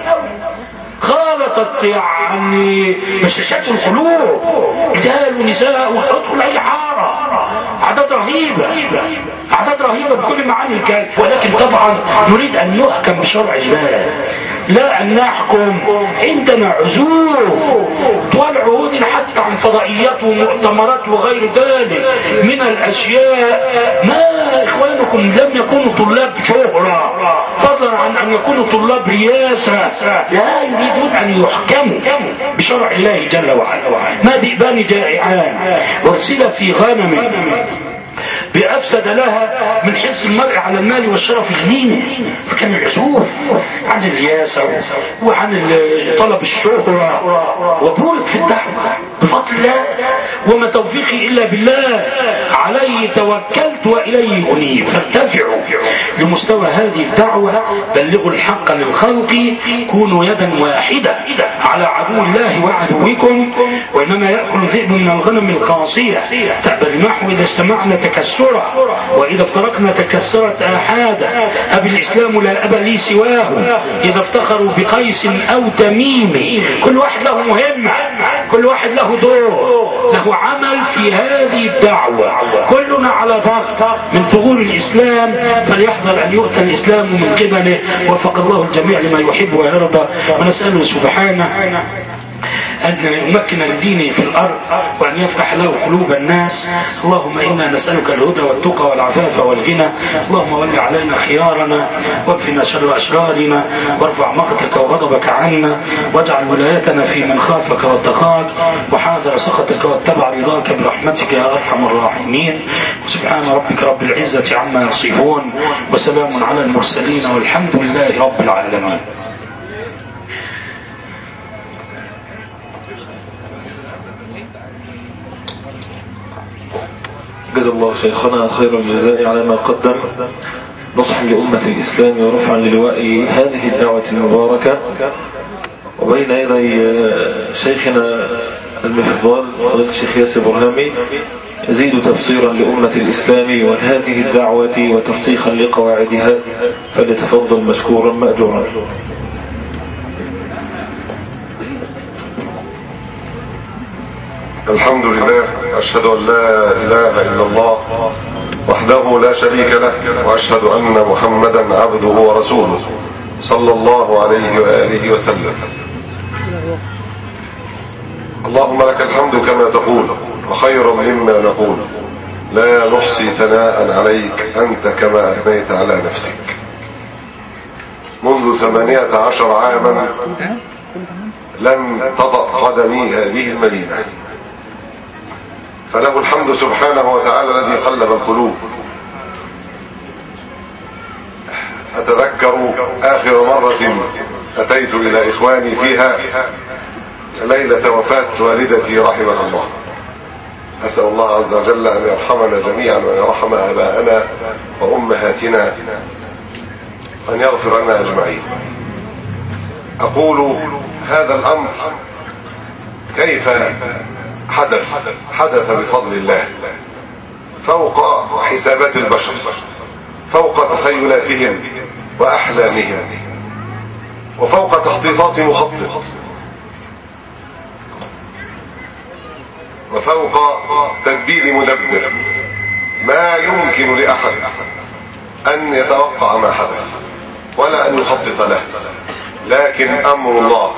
خالطت يعني بشاشات القلوب، رجال ونساء، وادخل أي حارة أعداد رهيبة بكل معاني الكلمة، ولكن طبعا نريد أن نحكم بشرع الله، لا أن نحكم. عندنا عزوف طوال عهود حتى عن فضائيات ومؤتمرات وغير ذلك من الأشياء. ما إخوانكم لم يكونوا طلاب شهرة فضلا عن أن يكونوا طلاب رياسة، لا يريدون أن يحكموا بشرع الله جل وعلا. ما ذئبان جائعان أرسل في غنم بأفسد لها من حرص المرء على المال والشرف الديني. فكان العزوف عن الرياسة وعن طلب الشهرة وبولك في الدعوة بفضل الله، وما توفيقي إلا بالله، عليه توكلت وإليه أنيب. فارتفعوا لمستوى هذه الدعوة، بلغوا الحق للخلق، كونوا يدا واحدة على عدو الله وعدوكم، وإنما يأكل الذئب من الغنم القاصية. تأبى النحو إذا اجتمعنا تكسرا وإذا افترقنا تكسرت آحادا. أبي الإسلام لا أبا لي سواه إذا افتخروا بقيس أو تميم. كل واحد له مهمة، كل واحد له دور، له عمل في هذه الدعوة. كلنا على ثغر من ثغور الإسلام، فليحذر أن يؤتى الإسلام من قبله. وفق الله الجميع لما يحب ويرضى، ونسأله سبحانه أن يمكن لدينه في الأرض وأن يفتح له قلوب الناس. اللهم إنا نسألك الهدى والتقى والعفاف والغنى. اللهم ول علينا خيارنا واكفنا شر أشرارنا، وارفع مقتك وغضبك عنا، واجعل ولايتنا في من خافك واتقاك وحاذر سخطك واتبع رضاك برحمتك يا أرحم الراحمين. سبحان ربك رب العزة عما يصفون، وسلام على المرسلين، والحمد لله رب العالمين. جزا الله شيخنا خير الجزاء على ما قدم نصحا لأمة الإسلام ورفعا للواء هذه الدعوة المباركة. وبين يدي شيخنا المفضل فضيلة الشيخ ياسر برهامي يزيد تبصيرا لأمة الإسلام وهذه الدعوة وترسيخا لقواعدها، فليتفضل مشكورا مأجورا. الحمد لله، أشهد أن لا إله إلا الله وحده لا شريك له، وأشهد أن محمدا عبده ورسوله صلى الله عليه وآله وسلم. اللهم لك الحمد كما تقول وخيرا مما نقول، لا نحصي ثناء عليك أنت كما أثنيت على نفسك. منذ 18 عاما لم تطأ قدمي هذه المدينة، فله الحمد سبحانه وتعالى الذي قلب القلوب. أتذكر آخر مرة أتيت إلى إخواني فيها ليلة وفاة والدتي رحمها الله. أسأل الله عز وجل أن يرحمنا جميعا وأن يرحم آباءنا وأمهاتنا وأن يغفر لنا أجمعين. أقول هذا الأمر كيف حدث بفضل الله فوق حسابات البشر، فوق تخيلاتهم وأحلامهم، وفوق تخطيطات مخطط، وفوق تدبير مدبر. ما يمكن لأحد أن يتوقع ما حدث ولا أن يخطط له، لكن أمر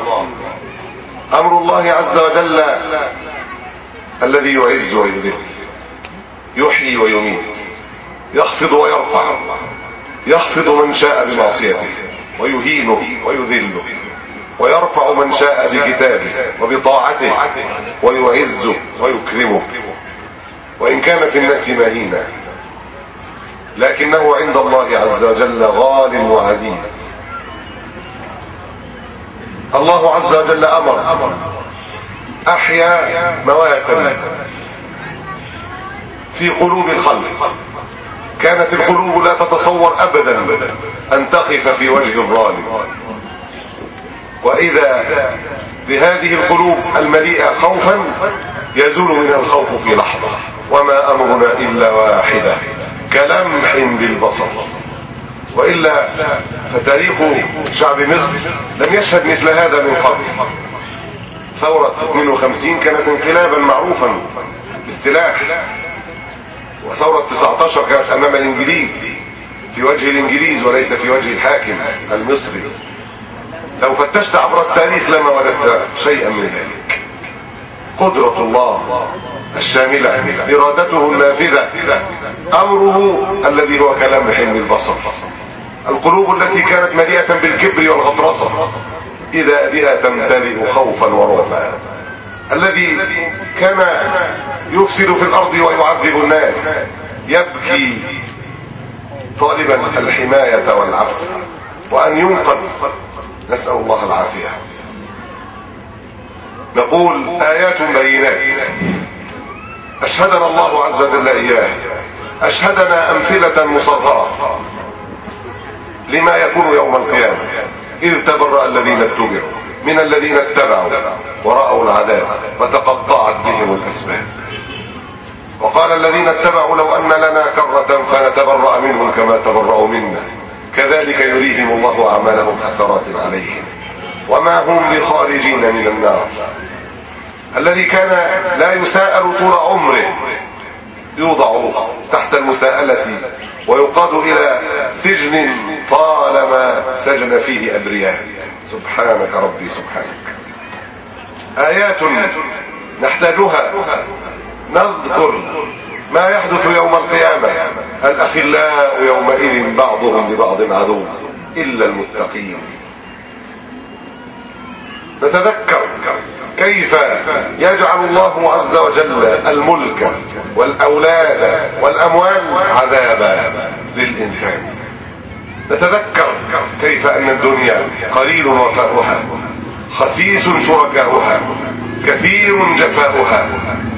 الله عز وجل الذي يعز ويذل، يحيي ويميت، يخفض ويرفع، يخفض من شاء بمعصيته ويهينه ويذله، ويرفع من شاء بكتابه وبطاعته، ويعزه ويكرمه، وإن كان في الناس مهينا، لكنه عند الله عز وجل غال وعزيز. الله عز وجل أمر أحيا مواتا في قلوب الخلق. كانت القلوب لا تتصور أبدا أن تقف في وجه الظالم، وإذا بهذه القلوب المليئة خوفا يزول من الخوف في لحظة. وما أمرنا إلا واحدة كلمح بالبصر. وإلا فتاريخ شعب مصر لم يشهد مثل هذا من قبل. ثورة 52 كانت انقلابا معروفا بالسلاح، وثورة 19 كانت أمام الإنجليز، في وجه الإنجليز وليس في وجه الحاكم المصري. لو فتشت عبر التاريخ لما وجدت شيئا من ذلك. قدرة الله الشاملة، إرادته النافذة، أمره الذي هو كلمح البصر. القلوب التي كانت مليئة بالكبر والغطرسة إذا بها تمتلئ خوفا ورعبا. الذي كان يفسد في الأرض ويعذب الناس يبكي طالبا الحماية والعفو وأن ينقذ، نسأل الله العافية. نقول آيات بينات أشهدنا الله عز وجل إياه، أشهدنا أمثلة مصغرة لما يكون يوم القيامة. إذ تبرأ الذين اتبعوا من الذين اتبعوا ورأوا العذاب وتقطعت بهم الأسباب. وقال الذين اتبعوا لو أن لنا كرة فنتبرأ منهم كما تبرأوا منا كذلك يريهم الله أعمالهم حسرات عليهم وما هم بخارجين من النار. الذي كان لا يساءل طول عمره يوضع تحت المساءلة ويقاد إلى سجن طالما سجن فيه أبرياء. سبحانك ربي سبحانك. آيات نحتاجها نذكر ما يحدث يوم القيامة. الأخلاء يومئذ بعضهم لبعض عدو إلا المتقين. نتذكر كيف يجعل الله عز وجل الملك والأولاد والأموال عذابا للإنسان. نتذكر كيف أن الدنيا قليل وفاؤها، خسيس شركاؤها، كثير جفاؤها.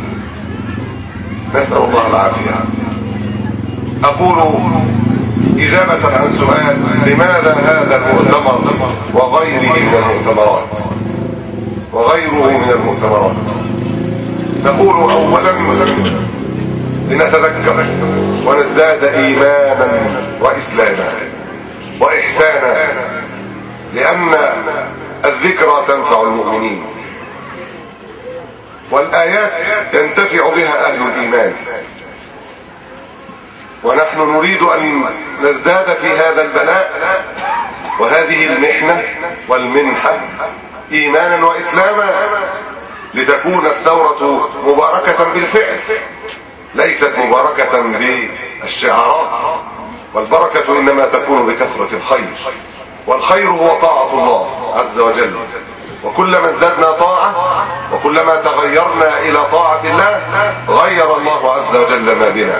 نسأل الله العافية. أقول إجابة عن سؤال لماذا هذا المؤتمر وغيره من المؤتمرات. نقول أولا لنتذكر ونزداد إيمانا وإسلاما وإحسانا، لأن الذكرى تنفع المؤمنين والآيات ينتفع بها أهل الإيمان. ونحن نريد أن نزداد في هذا البلاء وهذه المحنة والمنحة إيمانا وإسلاما لتكون الثورة مباركة بالفعل ليست مباركة بالشعارات. والبركة إنما تكون بكثرة الخير، والخير هو طاعة الله عز وجل. وكلما ازددنا طاعة وكلما تغيرنا إلى طاعة الله غير الله عز وجل ما بنا.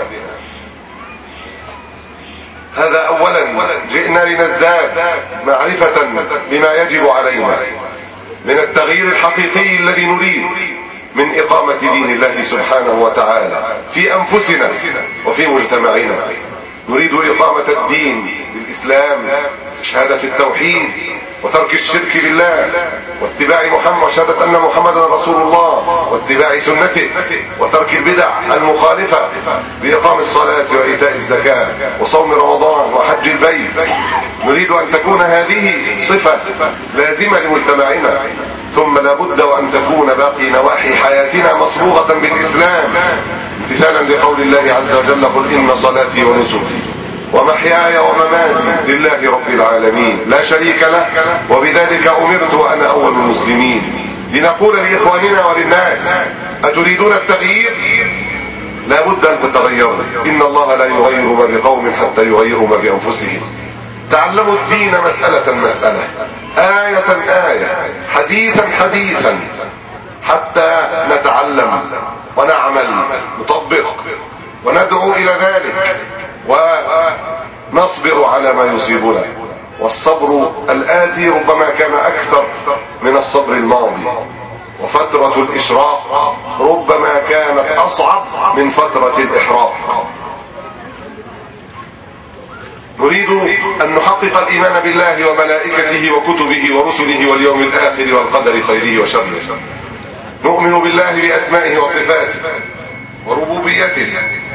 هذا أولا. جئنا لنزداد معرفة بما يجب علينا من التغيير الحقيقي الذي نريد من إقامة دين الله سبحانه وتعالى في أنفسنا وفي مجتمعنا. نريد إقامة الدين بالإسلام، شهادة التوحيد وترك الشرك بالله واتباع محمد وشهادة أن محمدا رسول الله واتباع سنته وترك البدع المخالفة بإقام الصلاة وإيتاء الزكاة وصوم رمضان وحج البيت. نريد أن تكون هذه صفة لازمة لمجتمعنا. ثم لابد وأن تكون باقي نواحي حياتنا مصبوغة بالإسلام امتثالا لقول الله عز وجل قل إن صلاتي ونسكي ومحياي ومماتي لله رب العالمين لا شريك له وبذلك أمرت وأنا أول المسلمين. لنقول لإخواننا وللناس أتريدون التغيير؟ لا بد أن تتغيروا. إن الله لا يغير ما بقوم حتى يغيروا ما بأنفسهم. تعلموا الدين مسألة آية آية حديثا حديثا حتى نتعلم ونعمل نطبق وندعو إلى ذلك ونصبر على ما يصيبنا. والصبر الآتي ربما كان أكثر من الصبر الماضي، وفترة الإشراق ربما كانت أصعب من فترة الإحراق. نريد أن نحقق الإيمان بالله وملائكته وكتبه ورسله واليوم الآخر والقدر خيره وشره. نؤمن بالله بأسمائه وصفاته وربوبيته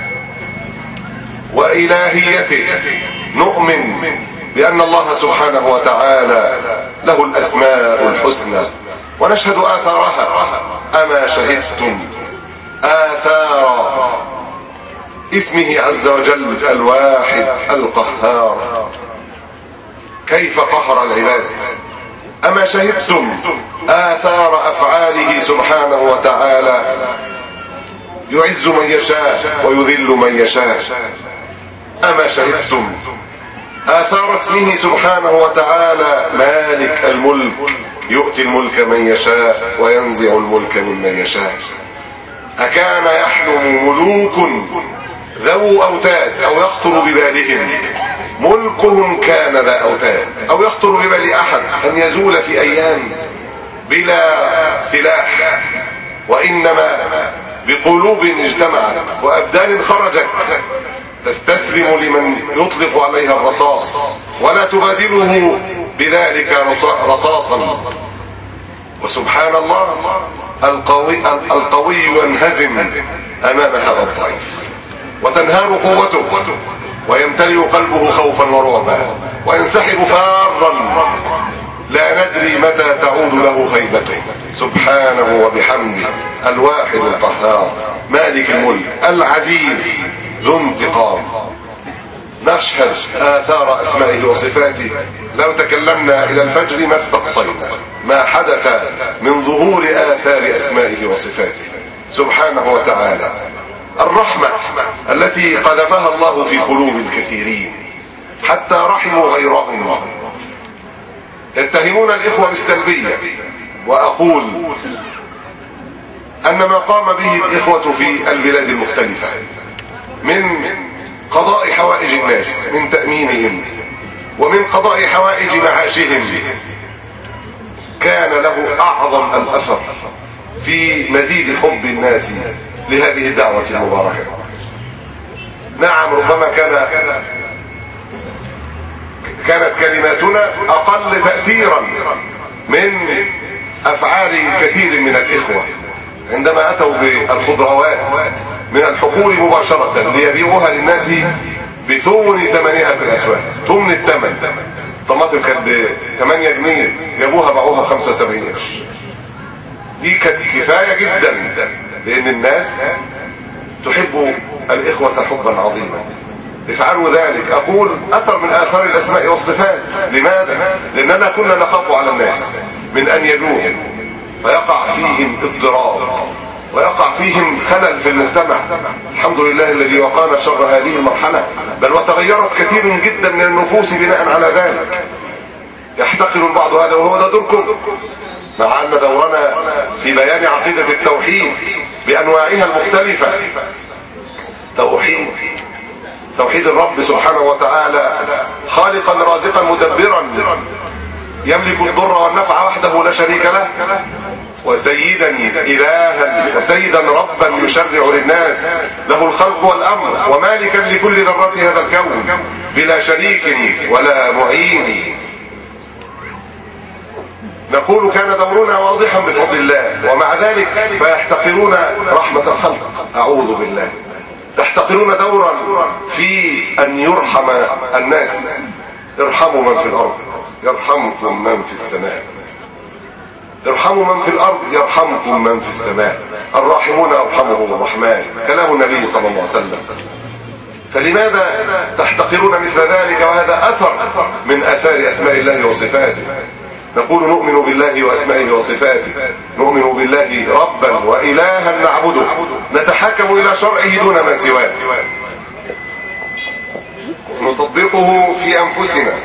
وإلهيته. نؤمن بأن الله سبحانه وتعالى له الأسماء الحسنى ونشهد آثارها. أما شهدتم آثار اسمه عز وجل الواحد القهار. كيف قهر العباد؟ أما شهدتم آثار أفعاله سبحانه وتعالى؟ يعز من يشاء ويذل من يشاء. أما شهدتم آثار اسمه سبحانه وتعالى مالك الملك؟ يؤتي الملك من يشاء وينزع الملك ممن يشاء. أكان يحلم ملوك ذو أوتاد أو يخطر ببالهم ملكهم كان ذا أوتاد، أو يخطر ببال أحد أن يزول في أيام بلا سلاح، وإنما بقلوب اجتمعت وأبدان خرجت تستسلم لمن يطلق عليها الرصاص ولا تبادله بذلك رصاصا. وسبحان الله القوي ينهزم أمام هذا الضعيف وتنهار قوته ويمتلئ قلبه خوفا ورعبا وينسحب فارا لا ندري متى تعود له هيبته. سبحانه وبحمده الواحد القهار مالك الملك العزيز ذو انتقام. نشهد آثار أسمائه وصفاته. لو تكلمنا إلى الفجر ما استقصينا ما حدث من ظهور آثار أسمائه وصفاته سبحانه وتعالى. الرحمة التي قذفها الله في قلوب الكثيرين حتى رحموا غيرهم. يتهمون الإخوة بالسلبية، وأقول أن ما قام به الإخوة في البلاد المختلفة من قضاء حوائج الناس، من تأمينهم ومن قضاء حوائج معاشهم، كان له أعظم الأثر في مزيد حب الناس لهذه الدعوة المباركة. نعم، ربما كانت كلماتنا أقل تأثيرا من أفعال كثير من الإخوة عندما أتوا بالخضروات من الحقول مباشرة ليبيعوها للناس بثمن ثمنها في الأسواق. ثمن الثمن. طماطم كانت ب 8 جنيه جابوها باعوها 75 قرش. دي كانت كفاية جدا، لأن الناس تحب الإخوة حبا عظيما. افعلوا ذلك. أقول أثر من آثار الأسماء والصفات. لماذا؟ لأننا كنا نخاف على الناس من أن يجوهم فيقع فيهم اضطراب ويقع فيهم خلل في المجتمع. الحمد لله الذي وقانا شر هذه المرحلة، بل وتغيرت كثير جدا من النفوس بناء على ذلك. يحتقر البعض هذا وهو ده دوركم، مع أن دورنا في بيان عقيدة التوحيد بأنواعها المختلفة. توحيد الرب سبحانه وتعالى خالقا رازقا مدبرا يملك الضر والنفع وحده لا شريك له، وسيدا إلها وسيدا ربا يشرع للناس له الخلق والأمر، ومالكا لكل ذرات هذا الكون بلا شريك ولا معين. نقول كان دورنا واضحا بفضل الله، ومع ذلك فيحتقرون رحمة الخلق. أعوذ بالله. تحتقرون دورا في أن يرحم الناس. ارحموا من في الأرض يرحمكم من في السماء. ارحموا من في الأرض يرحمكم من في السماء. الراحمون يرحمهم الرحمن، كلام النبي صلى الله عليه وسلم. فلماذا تحتقرون مثل ذلك؟ وهذا أثر من آثار أسماء الله وصفاته. نقول نؤمن بالله وأسمائه وصفاته، نؤمن بالله ربا وإلها نعبده، نتحكم إلى شرعه دون ما سواه، نطبقه في أنفسنا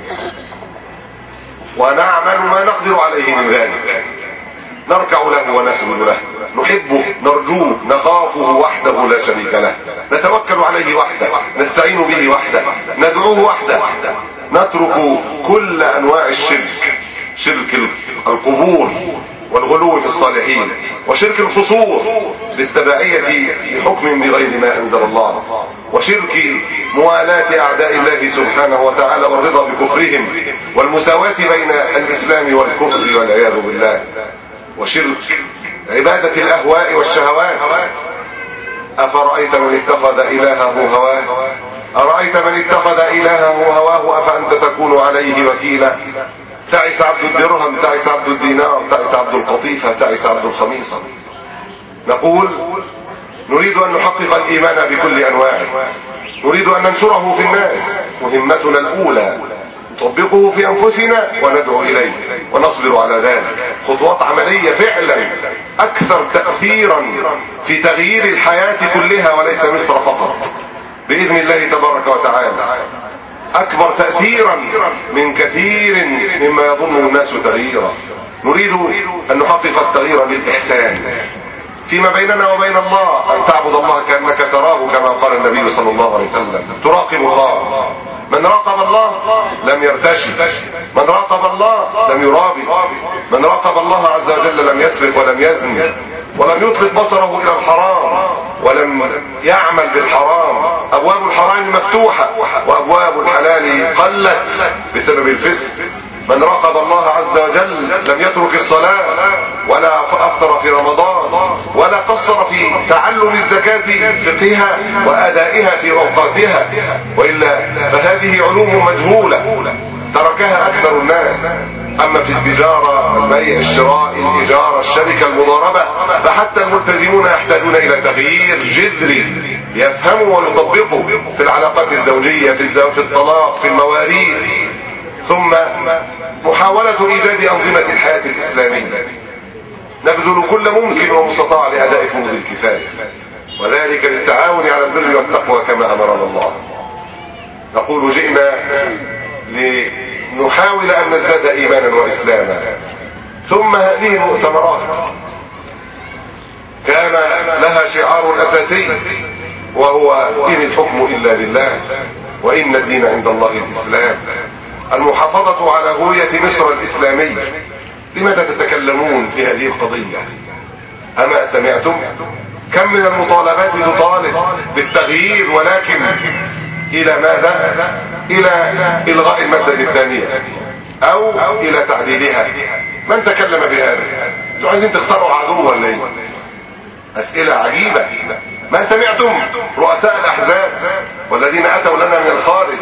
ونعمل ما نقدر عليه من ذلك. نركع له ونسجد له، نحبه نرجوه نخافه وحده لا شريك له، نتوكل عليه وحده، نستعين به وحده، ندعوه وحده، نترك كل أنواع الشرك، شرك القبور والغلو في الصالحين وشرك الفصول بالتبعية لحكم بغير ما أنزل الله، وشرك موالاة أعداء الله سبحانه وتعالى والرضا بكفرهم والمساواة بين الإسلام والكفر والعياذ بالله، وشرك عبادة الأهواء والشهوات. أفرأيت من اتخذ إلهه هواه أرأيت من اتخذ إلهه هواه أفأنت تكون عليه وكيلا. تعس عبد الدرهم، تعس عبد الدينار، تعس عبد القطيفة، تعس عبد الخميصة. نقول نريد أن نحقق الإيمان بكل أنواعه، نريد أن ننشره في الناس. مهمتنا الأولى نطبقه في أنفسنا وندعو إليه ونصبر على ذلك. خطوات عملية فعلا أكثر تأثيرا في تغيير الحياة كلها وليس مصر فقط بإذن الله تبارك وتعالى، أكبر تأثيرا من كثير مما يظن الناس تغييرا. نريد أن نحقق التغيير بالإحسان فيما بيننا وبين الله، أن تعبد الله كأنك تراه كما قال النبي صلى الله عليه وسلم. تراقب الله، من راقب الله لم يرتشي، من راقب الله لم يرابي، من راقب الله عز وجل لم يسرق ولم يزني ولم يطلق بصره إلى الحرام ولم يعمل بالحرام. أبواب الحرام مفتوحة وأبواب الحلال قلت بسبب الفسق. من راقب الله عز وجل لم يترك الصلاة ولا أفطر في رمضان ولا قصر في تعلم الزكاة فقهها وأدائها في أوقاتها، وإلا فهذه علوم مجهولة تركها أكثر الناس. أما في التجارة، البيع، الشراء، الإيجار، الشركة، المضاربة، فحتى الملتزمون يحتاجون إلى تغيير جذري يفهموا ويطبقوا في العلاقات الزوجية، في الطلاق، في المواريث. ثم محاولة إيجاد أنظمة الحياة الإسلامية، نبذل كل ممكن ومستطاع لأداء فروض الكفاية، وذلك للتعاون على البر والتقوى كما أمرنا الله. نقول جئنا لنحاول أن نزداد إيمانا وإسلاما. ثم هذه المؤتمرات كان لها شعار أساسي، وهو إن الحكم إلا لله وإن الدين عند الله الإسلام. المحافظة على هوية مصر الإسلامية. لماذا تتكلمون في هذه القضية؟ أما سمعتم كم من المطالبات تطالب بالتغيير، ولكن إلى ماذا؟ إلى إلغاء المادة الثانية أو إلى تعديلها. من تكلم بهذا؟ انتوا عايزين تختاروا عدو ولا ايه؟ أسئلة عجيبة. ما سمعتم رؤساء الأحزاب والذين أتوا لنا من الخارج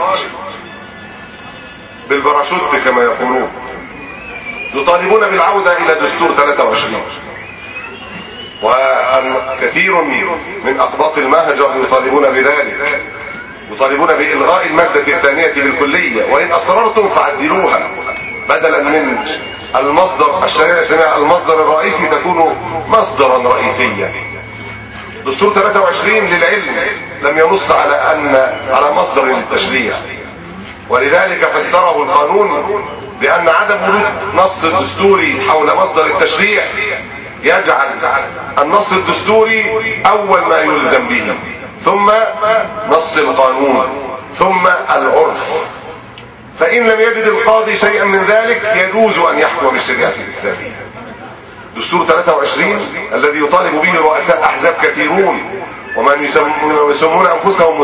بالباراشوت كما يقولون يطالبون بالعودة إلى دستور 23، وكثير من أقباط المهجر يطالبون بذلك، يطالبون بإلغاء المادة الثانية بالكلية، وإن أصررتم فعدلوها بدلا من المصدر الشريعة الإسلامية المصدر الرئيسي تكون مصدرا رئيسيا. دستور 23 للعلم لم ينص على مصدر للتشريع، ولذلك فسره القانون بأن عدم وجود نص دستوري حول مصدر التشريع يجعل النص الدستوري أول ما يلزم به، ثم نص القانون، ثم العرف. فإن لم يجد القاضي شيئا من ذلك يجوز أن يحكم بالشريعة الإسلامية. دستور 23 الذي يطالب به رؤساء أحزاب كثيرون ومن يسمون أنفسهم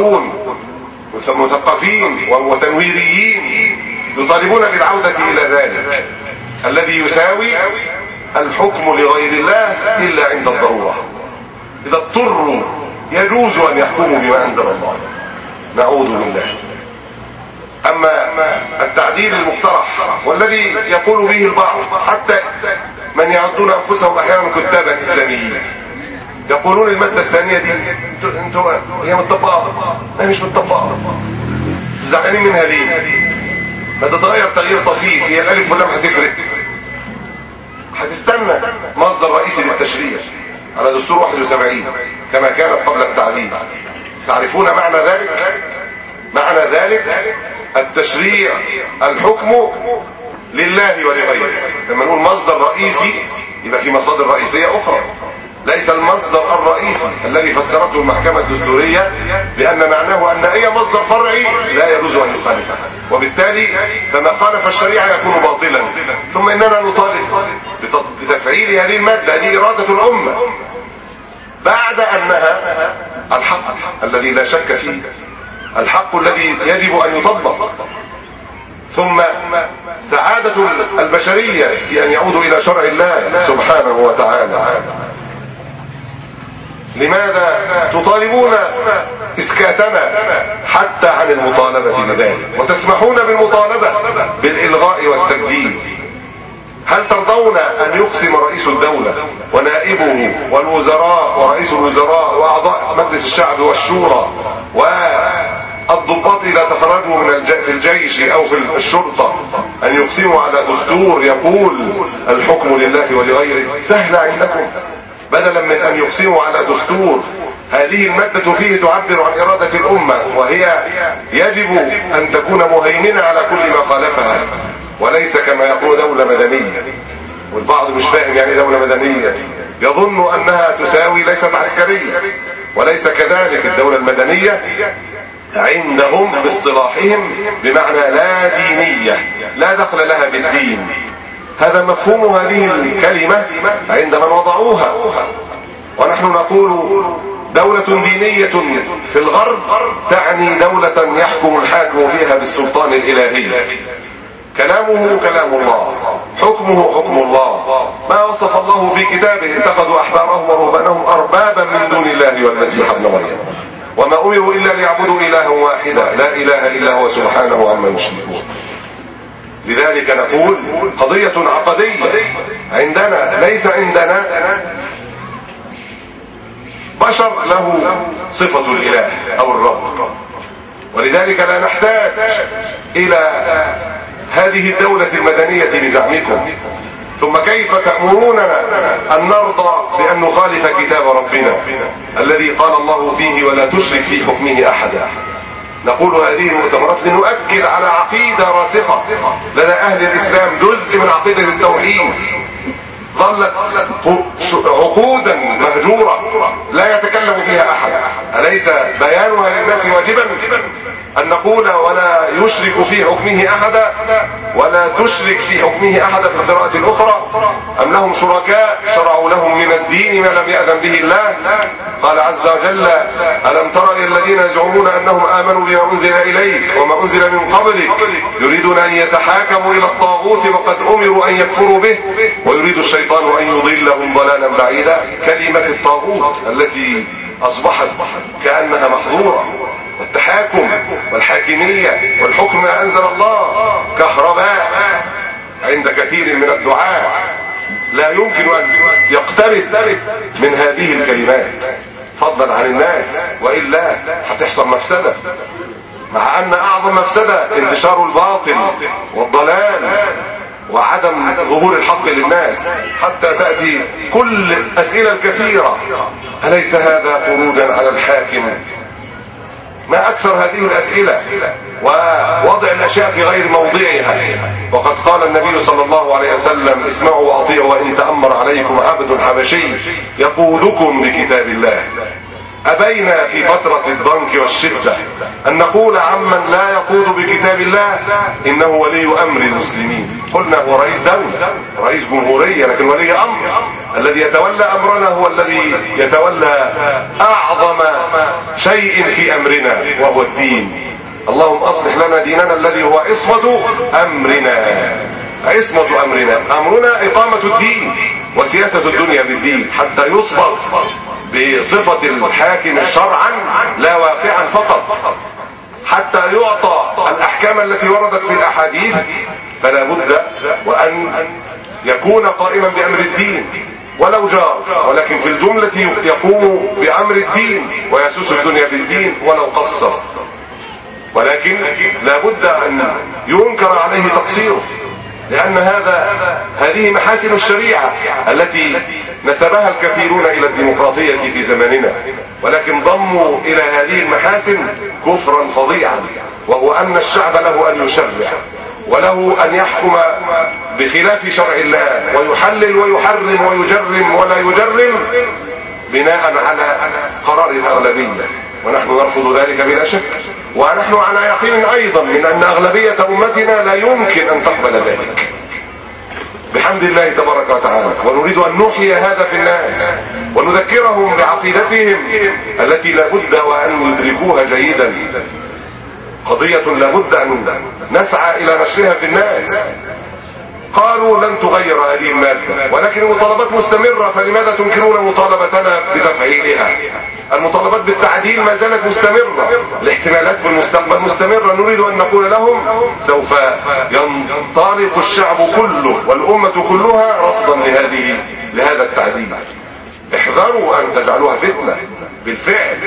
مثقفين وتنويريين يطالبون بالعودة إلى ذلك الذي يساوي الحكم لغير الله إلا عند الضرورة. إذا اضطروا يجوز أن يحكموا بما أنزل الله. نعوذ بالله. أما التعديل المقترح والذي يقول به البعض، حتى من يعدون أنفسهم أحيانا كتابا إسلاميين، يقولون المادة الثانية دي انتوا هي متطبقة، ما مش متطبقة، زعلانين منها ليه؟ ما تتغير تغيير طفيف، هي الألف واللام هتفرق. هتستنى مصدر رئيسي للتشريع على دستور 71 كما كانت قبل التعديل. تعرفون معنى ذلك؟ معنى ذلك التشريع الحكم لله ولغيره. لما نقول مصدر رئيسي يبقى في مصادر رئيسية أخرى، ليس المصدر الرئيسي الذي فسرته المحكمة الدستورية بأن معناه أن أي مصدر فرعي لا يجوز أن يخالفه، وبالتالي فما خالف الشريعة يكون باطلا. ثم إننا نطالب بتفعيل هذه المادة، هذه إرادة الأمة بعد أنها الحق الذي لا شك فيه، الحق الذي يجب أن يطبق، ثم سعادة البشرية في أن يعودوا إلى شرع الله سبحانه وتعالى. لماذا تطالبون إسكاتنا حتى عن المطالبة بذلك، وتسمحون بالمطالبة بالإلغاء والتبديل؟ هل ترضون أن يقسم رئيس الدولة ونائبه والوزراء ورئيس الوزراء وأعضاء مجلس الشعب والشورى والضباط إذا تخرجوا في الجيش أو في الشرطة أن يقسموا على دستور يقول الحكم لله ولغيره؟ سهل عندكم، بدلا من أن يقسموا على دستور هذه المادة فيه تعبر عن إرادة الأمة، وهي يجب أن تكون مهيمنة على كل ما خالفها، وليس كما يقول دولة مدنية. والبعض مش فاهم يعني دولة مدنية، يظن أنها تساوي ليست عسكرية، وليس كذلك. الدولة المدنية عندهم باصطلاحهم بمعنى لا دينية، لا دخل لها بالدين. هذا مفهوم هذه الكلمة عند من وضعوها. ونحن نقول دولة دينية في الغرب تعني دولة يحكم الحاكم فيها بالسلطان الإلهي، كلامه كلام الله، حكمه حكم الله، ما وصف الله في كتابه: اتخذوا أحبارهم ورهبانهم أربابا من دون الله والمسيح ابن مريم وما أمروا إلا ليعبدوا إلها واحدا لا إله إلا هو سبحانه عما يشركون. لذلك نقول قضية عقدية عندنا، ليس عندنا بشر له صفة الإله أو الرب، ولذلك لا نحتاج إلى هذه الدولة المدنية بزعمكم. ثم كيف تأمروننا أن نرضى بأن نخالف كتاب ربنا الذي قال الله فيه ولا تشرك في حكمه أحدا؟ نقول هذه المؤتمرات لنؤكد على عقيدة راسخة لدى أهل الإسلام، جزء من عقيدة التوحيد ظلت عقودا مهجورة لا يتكلم فيها أحد. أليس بيانها للناس واجبا أن نقول ولا يشرك في حكمه أحدا، ولا تشرك في حكمه أحدا في القراءة الأخرى؟ أم لهم شركاء شرعوا لهم من الدين ما لم يأذن به الله؟ قال عز وجل: ألم تر إلى الذين يزعمون أنهم آمنوا بما أنزل إليك وما أنزل من قبلك يريدون أن يتحاكموا إلى الطاغوت وقد أمروا أن يكفروا به ويريد الشيطان أن يضلهم ضلالا بعيدا. كلمة الطاغوت التي أصبحت كأنها محظورة، والتحاكم والحاكمية والحكم ما أنزل الله كهرباء عند كثير من الدعاة، لا يمكن أن يقترب من هذه الكلمات فضلا عن الناس، وإلا هتحصل مفسدة. مع أن أعظم مفسدة انتشار الباطل والضلال وعدم ظهور الحق للناس، حتى تأتي كل الأسئلة الكثيرة: أليس هذا خروجا على الحاكم؟ ما أكثر هذه الأسئلة ووضع الأشياء في غير موضعها. وقد قال النبي صلى الله عليه وسلم: اسمعوا وأطيعوا وإن تأمر عليكم عبد حبشي يقودكم بكتاب الله. أبينا في فترة الضنك والشدة أن نقول عمن لا يقود بكتاب الله إنه ولي أمر المسلمين. قلنا هو رئيس دولة، رئيس جمهورية، لكن ولي أمر الذي يتولى أمرنا هو الذي يتولى أعظم شيء في أمرنا وهو الدين. اللهم أصلح لنا ديننا الذي هو عصمة أمرنا. عصمة أمرنا، أمرنا إقامة الدين وسياسة الدنيا بالدين، حتى يصبغ بصفة الحاكم شرعا لا واقعا فقط، حتى يعطى الأحكام التي وردت في الأحاديث. فلا بد وأن يكون قائما بأمر الدين ولو جار، ولكن في الجملة يقوم بأمر الدين ويسوس الدنيا بالدين ولو قصر. ولكن لا بد أن ينكر عليه تقصيره، لأن هذه محاسن الشريعة التي نسبها الكثيرون إلى الديمقراطية في زماننا، ولكن ضموا إلى هذه المحاسن كفرا فظيعا، وهو أن الشعب له أن يشرع وله أن يحكم بخلاف شرع الله ويحلل ويحرم ويجرم ولا يجرم بناء على قرار الأغلبية، ونحن نرفض ذلك بلا شك. ونحن على يقين أيضا من أن أغلبية أمتنا لا يمكن أن تقبل ذلك بحمد الله تبارك وتعالى. ونريد أن نحيي هذا في الناس ونذكرهم بعقيدتهم التي لا بد وأن يدركوها جيدا. قضية لا بد أن نسعى إلى نشرها في الناس. قالوا لن تغير هذه المادة، ولكن المطالبات مستمرة، فلماذا تنكرون مطالبتنا بتفعيلها؟ المطالبات بالتعديل ما زالت مستمرة، الاحتمالات في المستقبل مستمرة. نريد أن نقول لهم سوف ينطلق الشعب كله والأمة كلها رفضا لهذا التعديل. احذروا أن تجعلوها فتنة. بالفعل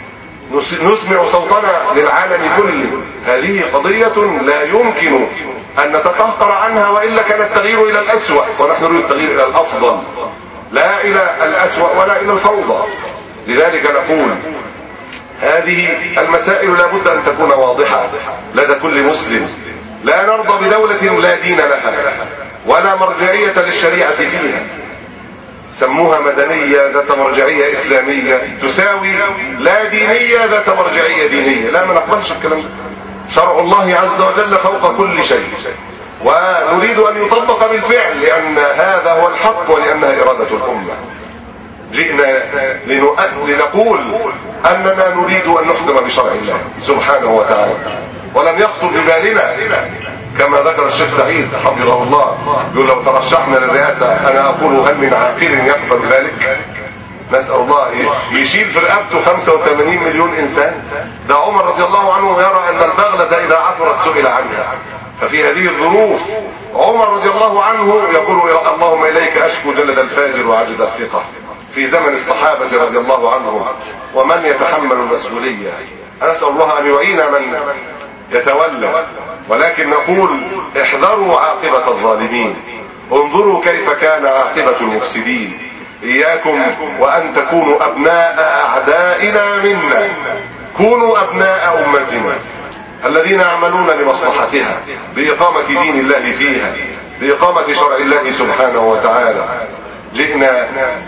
نسمع صوتنا للعالم كله. هذه قضية لا يمكن أن نتقهقر عنها، وإلا كان التغيير إلى الأسوأ، ونحن نريد التغيير إلى الأفضل، لا إلى الأسوأ ولا إلى الفوضى. لذلك نقول هذه المسائل لا بد أن تكون واضحة لدى كل مسلم. لا نرضى بدولة لا دين لها ولا مرجعية للشريعة فيها. سموها مدنية ذات مرجعية إسلامية تساوي لا دينية ذات مرجعية دينية. لا، ما نقبلش الكلام ده. شرع الله عز وجل فوق كل شيء، ونريد أن يطبق بالفعل، لأن هذا هو الحق ولأنها إرادة الأمة. جئنا لنقول أننا نريد أن نحكم بشرع الله سبحانه وتعالى، ولم يخطر ببالنا كما ذكر الشيخ سعيد حفظه الله، يقول لو ترشحنا للرئاسة أنا أقول هل من عاقل يقبل ذلك؟ نسأل الله يشيل في رقبته 85 مليون إنسان. ده عمر رضي الله عنه يرى أن البغلة إذا عثرت سئل عنها. ففي هذه الظروف عمر رضي الله عنه يقول اللهم إليك أشكو جلد الفاجر وعجز الثقة. في زمن الصحابة رضي الله عنهم، ومن يتحمل المسؤولية؟ أسأل الله أن يعين من يتولى، ولكن نقول احذروا عاقبة الظالمين، انظروا كيف كان عاقبة المفسدين. إياكم وأن تكونوا أبناء أعدائنا منا، كونوا أبناء أمتنا الذين يعملون لمصلحتها بإقامة دين الله فيها، بإقامة شرع الله سبحانه وتعالى. جئنا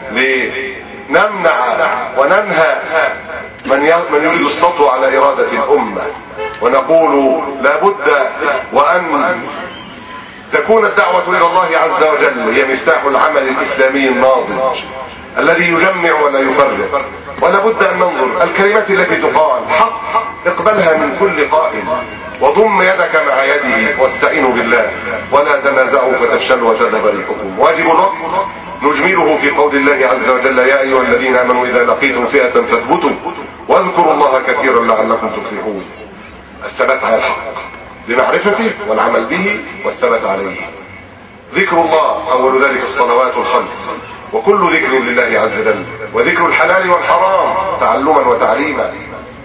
لنمنع وننهى من يريد السطو على إرادة الأمة، ونقول لا بد وأن تكون الدعوة إلى الله عز وجل هي مفتاح العمل الإسلامي الناضج الذي يجمع ولا يفرق. ولا بد أن ننظر الكلمات التي تقال حق اقبلها من كل قائل، وضم يدك مع يده واستعينوا بالله ولا تنازعوا فتفشلوا وتذهب ريحكم. واجب الوقت نجمله في قول الله عز وجل يا أيها الذين آمنوا إذا لقيتم فئة فاثبتوا واذكروا الله كثيرا لعلكم تفلحون. الثبات على الحق بمعرفته والعمل به والثبات عليه. ذكر الله أول ذلك الصلوات الخمس، وكل ذكر لله عز وجل، وذكر الحلال والحرام تعلما وتعليما،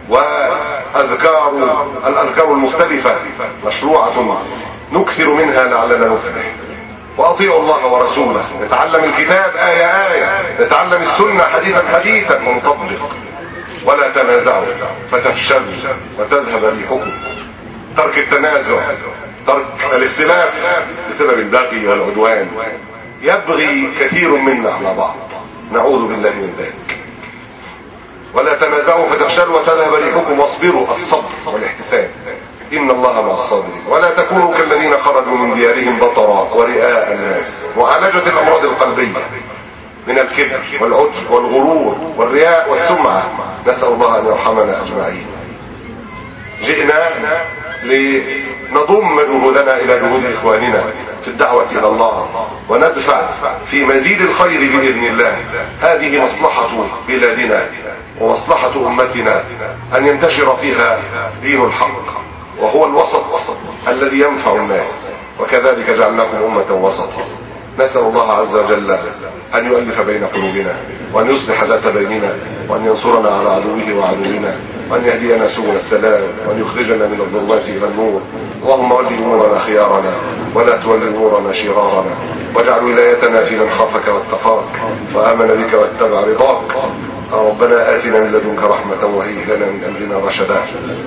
الأذكار المختلفة مشروعة نكثر منها لعلنا نفلح. وأطيعوا الله ورسوله، نتعلم الكتاب آية آية، نتعلم السنة حديثا حديثا ونطبق. ولا تنازعوا فتفشلوا وتذهب ريحكم. ترك التنازع، ترك الاختلاف بسبب البغي والعدوان، يبغي كثير منا على بعض، نعوذ بالله من ذلك. ولا تنازعوا فتفشلوا وتذهب ريحكم واصبروا، الصبر والاحتساب، إن الله مع الصابرين. ولا تكونوا كالذين خرجوا من ديارهم بطرا ورئاء الناس. معالجة الأمراض القلبية من الكبر والعجب والغرور والرياء والسمعة، نسأل الله أن يرحمنا أجمعين. جئنا لنضم جهودنا إلى جهود إخواننا في الدعوة إلى الله، وندفع في مزيد الخير بإذن الله. هذه مصلحة بلادنا ومصلحة أمتنا، أن ينتشر فيها دين الحق، وهو الوسط الذي ينفع الناس، وكذلك جعلناكم أمة وسطا. نسأل الله عز وجل أن يؤلف بين قلوبنا، وأن يصلح ذات بيننا، وأن ينصرنا على عدوه وعدونا، وأن يهدينا سبل السلام، وأن يخرجنا من الظلمات إلى النور. اللهم ول أمورنا خيارنا ولا تول أمورنا شرارنا، واجعل ولايتنا في من خافك واتقاك وآمن بك واتبع رضاك. ربنا آتنا من لدنك رحمة وهيئ لنا من أمرنا رشدا.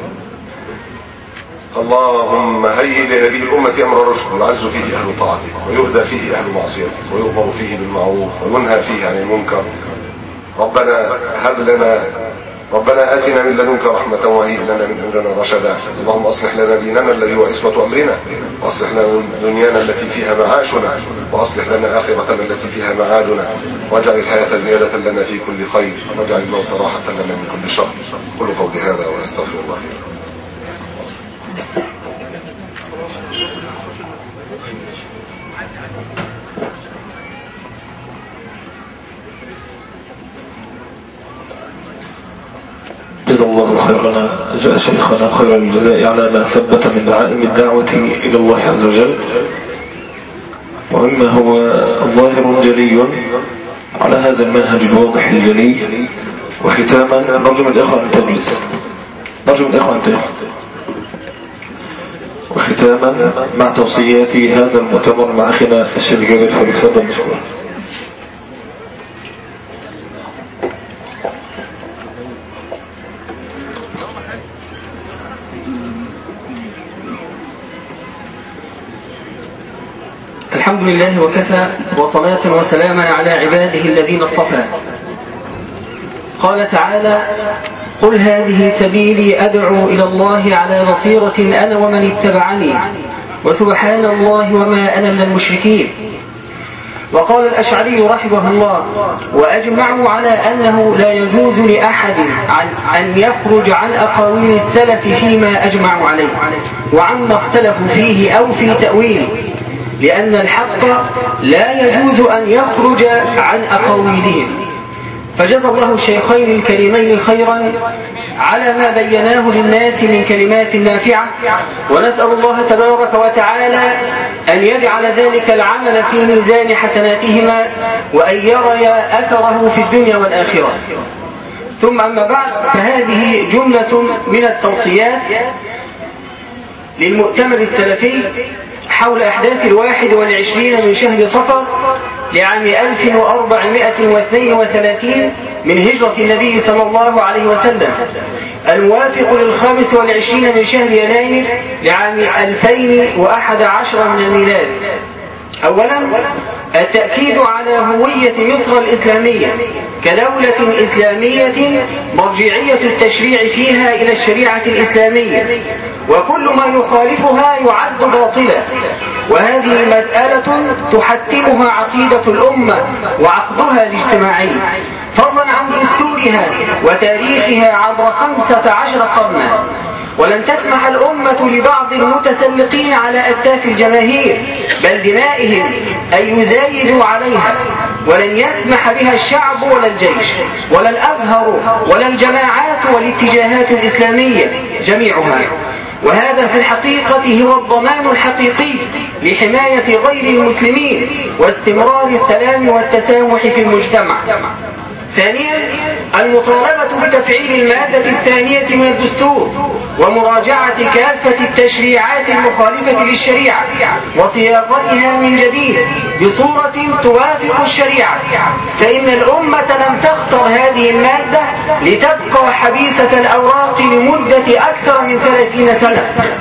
اللهم هيئ لهذه الأمة أمر رشد يعز فيه أهل طاعتك، ويهدى فيه أهل معصيتك، ويؤمر فيه بالمعروف وينهى فيه عن المنكر. ربنا هب لنا، ربنا آتنا من لدنك رحمة وهيئ لنا من أمرنا رشدا. اللهم أصلح لنا ديننا الذي هو عصمة أمرنا، وأصلح لنا دنيانا التي فيها معاشنا، وأصلح لنا آخرتنا التي فيها معادنا، واجعل الحياة زيادة لنا في كل خير، واجعل الموت راحة لنا من كل شر. قل قولي هذا وأستغفر الله. جزا الله خيرنا شيخنا خير الجزاء على ما ثبت من دعائم الدعوة إلى الله عز وجل، ومما هو ظاهر جلي على هذا المنهج الواضح الجلي. وختاما نرجو من الإخوة أن تجلس، وختاما مع توصيات هذا المؤتمر مع أخينا الشيخ جابر، فليتفضل مشكورا. الحمد لله وكفى، وصلاة وسلاما على عباده الذين اصطفى. قال تعالى: قل هذه سبيلي أدعو إلى الله على بصيرة أنا ومن اتبعني وسبحان الله وما أنا من المشركين. وقال الأشعري رحمه الله: وأجمعوا على أنه لا يجوز لأحد أن يخرج عن أقاويل السلف فيما أجمعوا عليه وعما اختلفوا فيه أو في تأويله، لأن الحق لا يجوز أن يخرج عن أقاويلهم. فجزى الله الشيخين الكريمين خيرا على ما بيناه للناس من كلمات نافعة، ونسأل الله تبارك وتعالى أن يجعل ذلك العمل في ميزان حسناتهما وأن يري أثره في الدنيا والآخرة. ثم أما بعد، فهذه جملة من التوصيات للمؤتمر السلفي حول أحداث 21 من شهر صفر لعام 1432 من هجرة النبي صلى الله عليه وسلم، الموافق 25 من شهر يناير لعام 2011 من الميلاد. أولا، التأكيد على هوية مصر الإسلامية كدولة إسلامية مرجعية التشريع فيها إلى الشريعة الإسلامية، وكل ما يخالفها يعد باطلا، وهذه مسألة تحتمها عقيدة الأمة وعقدها الاجتماعي، فضلا عن دستورها وتاريخها عبر 15 قرنا. ولن تسمح الأمة لبعض المتسلقين على أكتاف الجماهير بل دمائهم أن يزايدوا عليها، ولن يسمح بها الشعب ولا الجيش ولا الأزهر ولا الجماعات والاتجاهات الإسلامية جميعها. وهذا في الحقيقة هو الضمان الحقيقي لحماية غير المسلمين واستمرار السلام والتسامح في المجتمع. ثانيا، المطالبة بتفعيل المادة الثانية من الدستور ومراجعة كافة التشريعات المخالفة للشريعة وصياغتها من جديد بصورة توافق الشريعة، فإن الأمة لم تختر هذه المادة لتبقى حبيسة الأوراق لمدة أكثر من 30 سنة،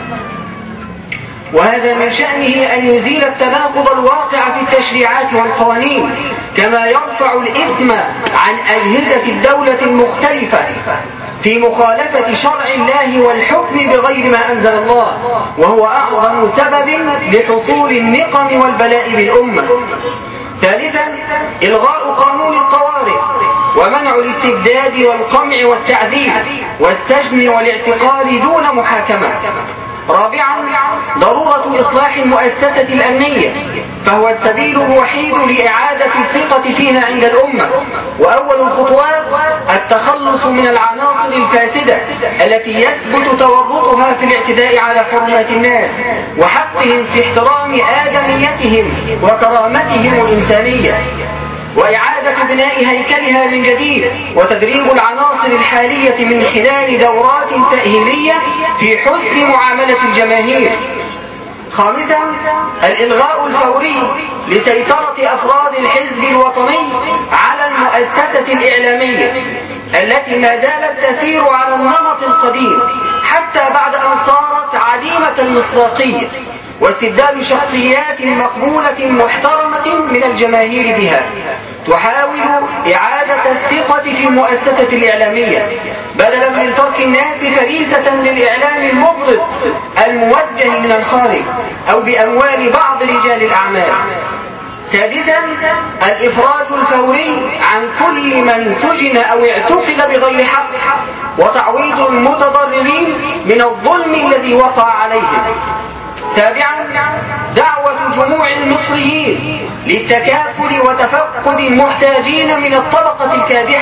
وهذا من شأنه أن يزيل التناقض الواقع في التشريعات والقوانين، كما يرفع الإثم عن أجهزة الدولة المختلفة في مخالفة شرع الله والحكم بغير ما أنزل الله، وهو أعظم سبب لحصول النقم والبلاء بالأمة. ثالثا، إلغاء قانون الطوارئ ومنع الاستبداد والقمع والتعذيب والسجن والاعتقال دون محاكمة. رابعا، ضرورة إصلاح المؤسسة الأمنية، فهو السبيل الوحيد لإعادة الثقة فيها عند الأمة، وأول الخطوات التخلص من العناصر الفاسدة التي يثبت تورطها في الاعتداء على حرمات الناس وحقهم في احترام آدميتهم وكرامتهم الإنسانية، وإعادة بناء هيكلها من جديد، وتدريب العناصر الحالية من خلال دورات تأهيلية في حسن معاملة الجماهير. خامسا، الإلغاء الفوري لسيطرة أفراد الحزب الوطني على المؤسسة الإعلامية التي ما زالت تسير على النمط القديم حتى بعد أن صارت عديمة المصداقية، واستبدال شخصيات مقبولة محترمة من الجماهير بها تحاول إعادة الثقة في المؤسسة الإعلامية بدلا من ترك الناس فريسة للإعلام المغرض الموجه من الخارج أو بأموال بعض رجال الأعمال. سادسا، الإفراج الفوري عن كل من سجن أو اعتقل بغير حق وتعويض المتضررين من الظلم الذي وقع عليهم. سابعا، دعوة جموع المصريين للتكافل وتفقد المحتاجين من الطبقة الكادحة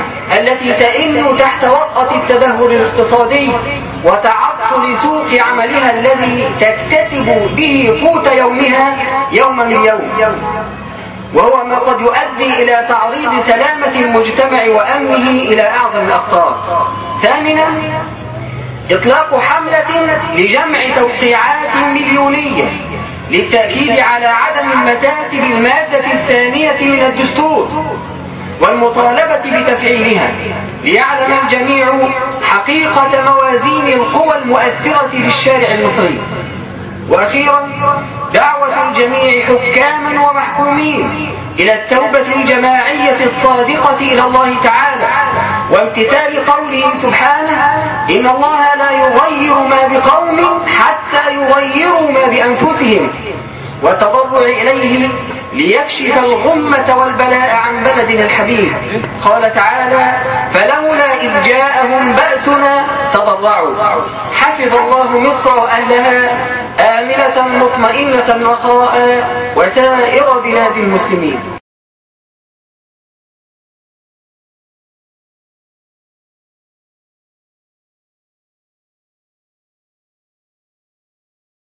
التي تئن تحت وطأة التدهور الاقتصادي وتعطل سوق عملها الذي تكتسب به قوت يومها يوما بيوم، وهو ما قد يؤدي إلى تعريض سلامة المجتمع وأمنه إلى أعظم الأخطار. ثامنا، إطلاق حملة لجمع توقيعات مليونية للتأكيد على عدم المساس بالمادة الثانية من الدستور والمطالبة بتفعيلها، ليعلم الجميع حقيقة موازين القوى المؤثرة في الشارع المصري. وأخيرا، دعوة الجميع حكاما ومحكومين إلى التوبة الجماعية الصادقة إلى الله تعالى وامتثال قوله سبحانه: إن الله لا يغير ما بقوم حتى يغيروا ما بأنفسهم، والتضرع إليه ليكشف الغمة والبلاء عن بلدنا الحبيب. قال تعالى: فلولا إذ جاءهم بأسنا تضرعوا. حفظ الله مصر وأهلها آمنة مطمئنة رخاء وسائر بلاد المسلمين.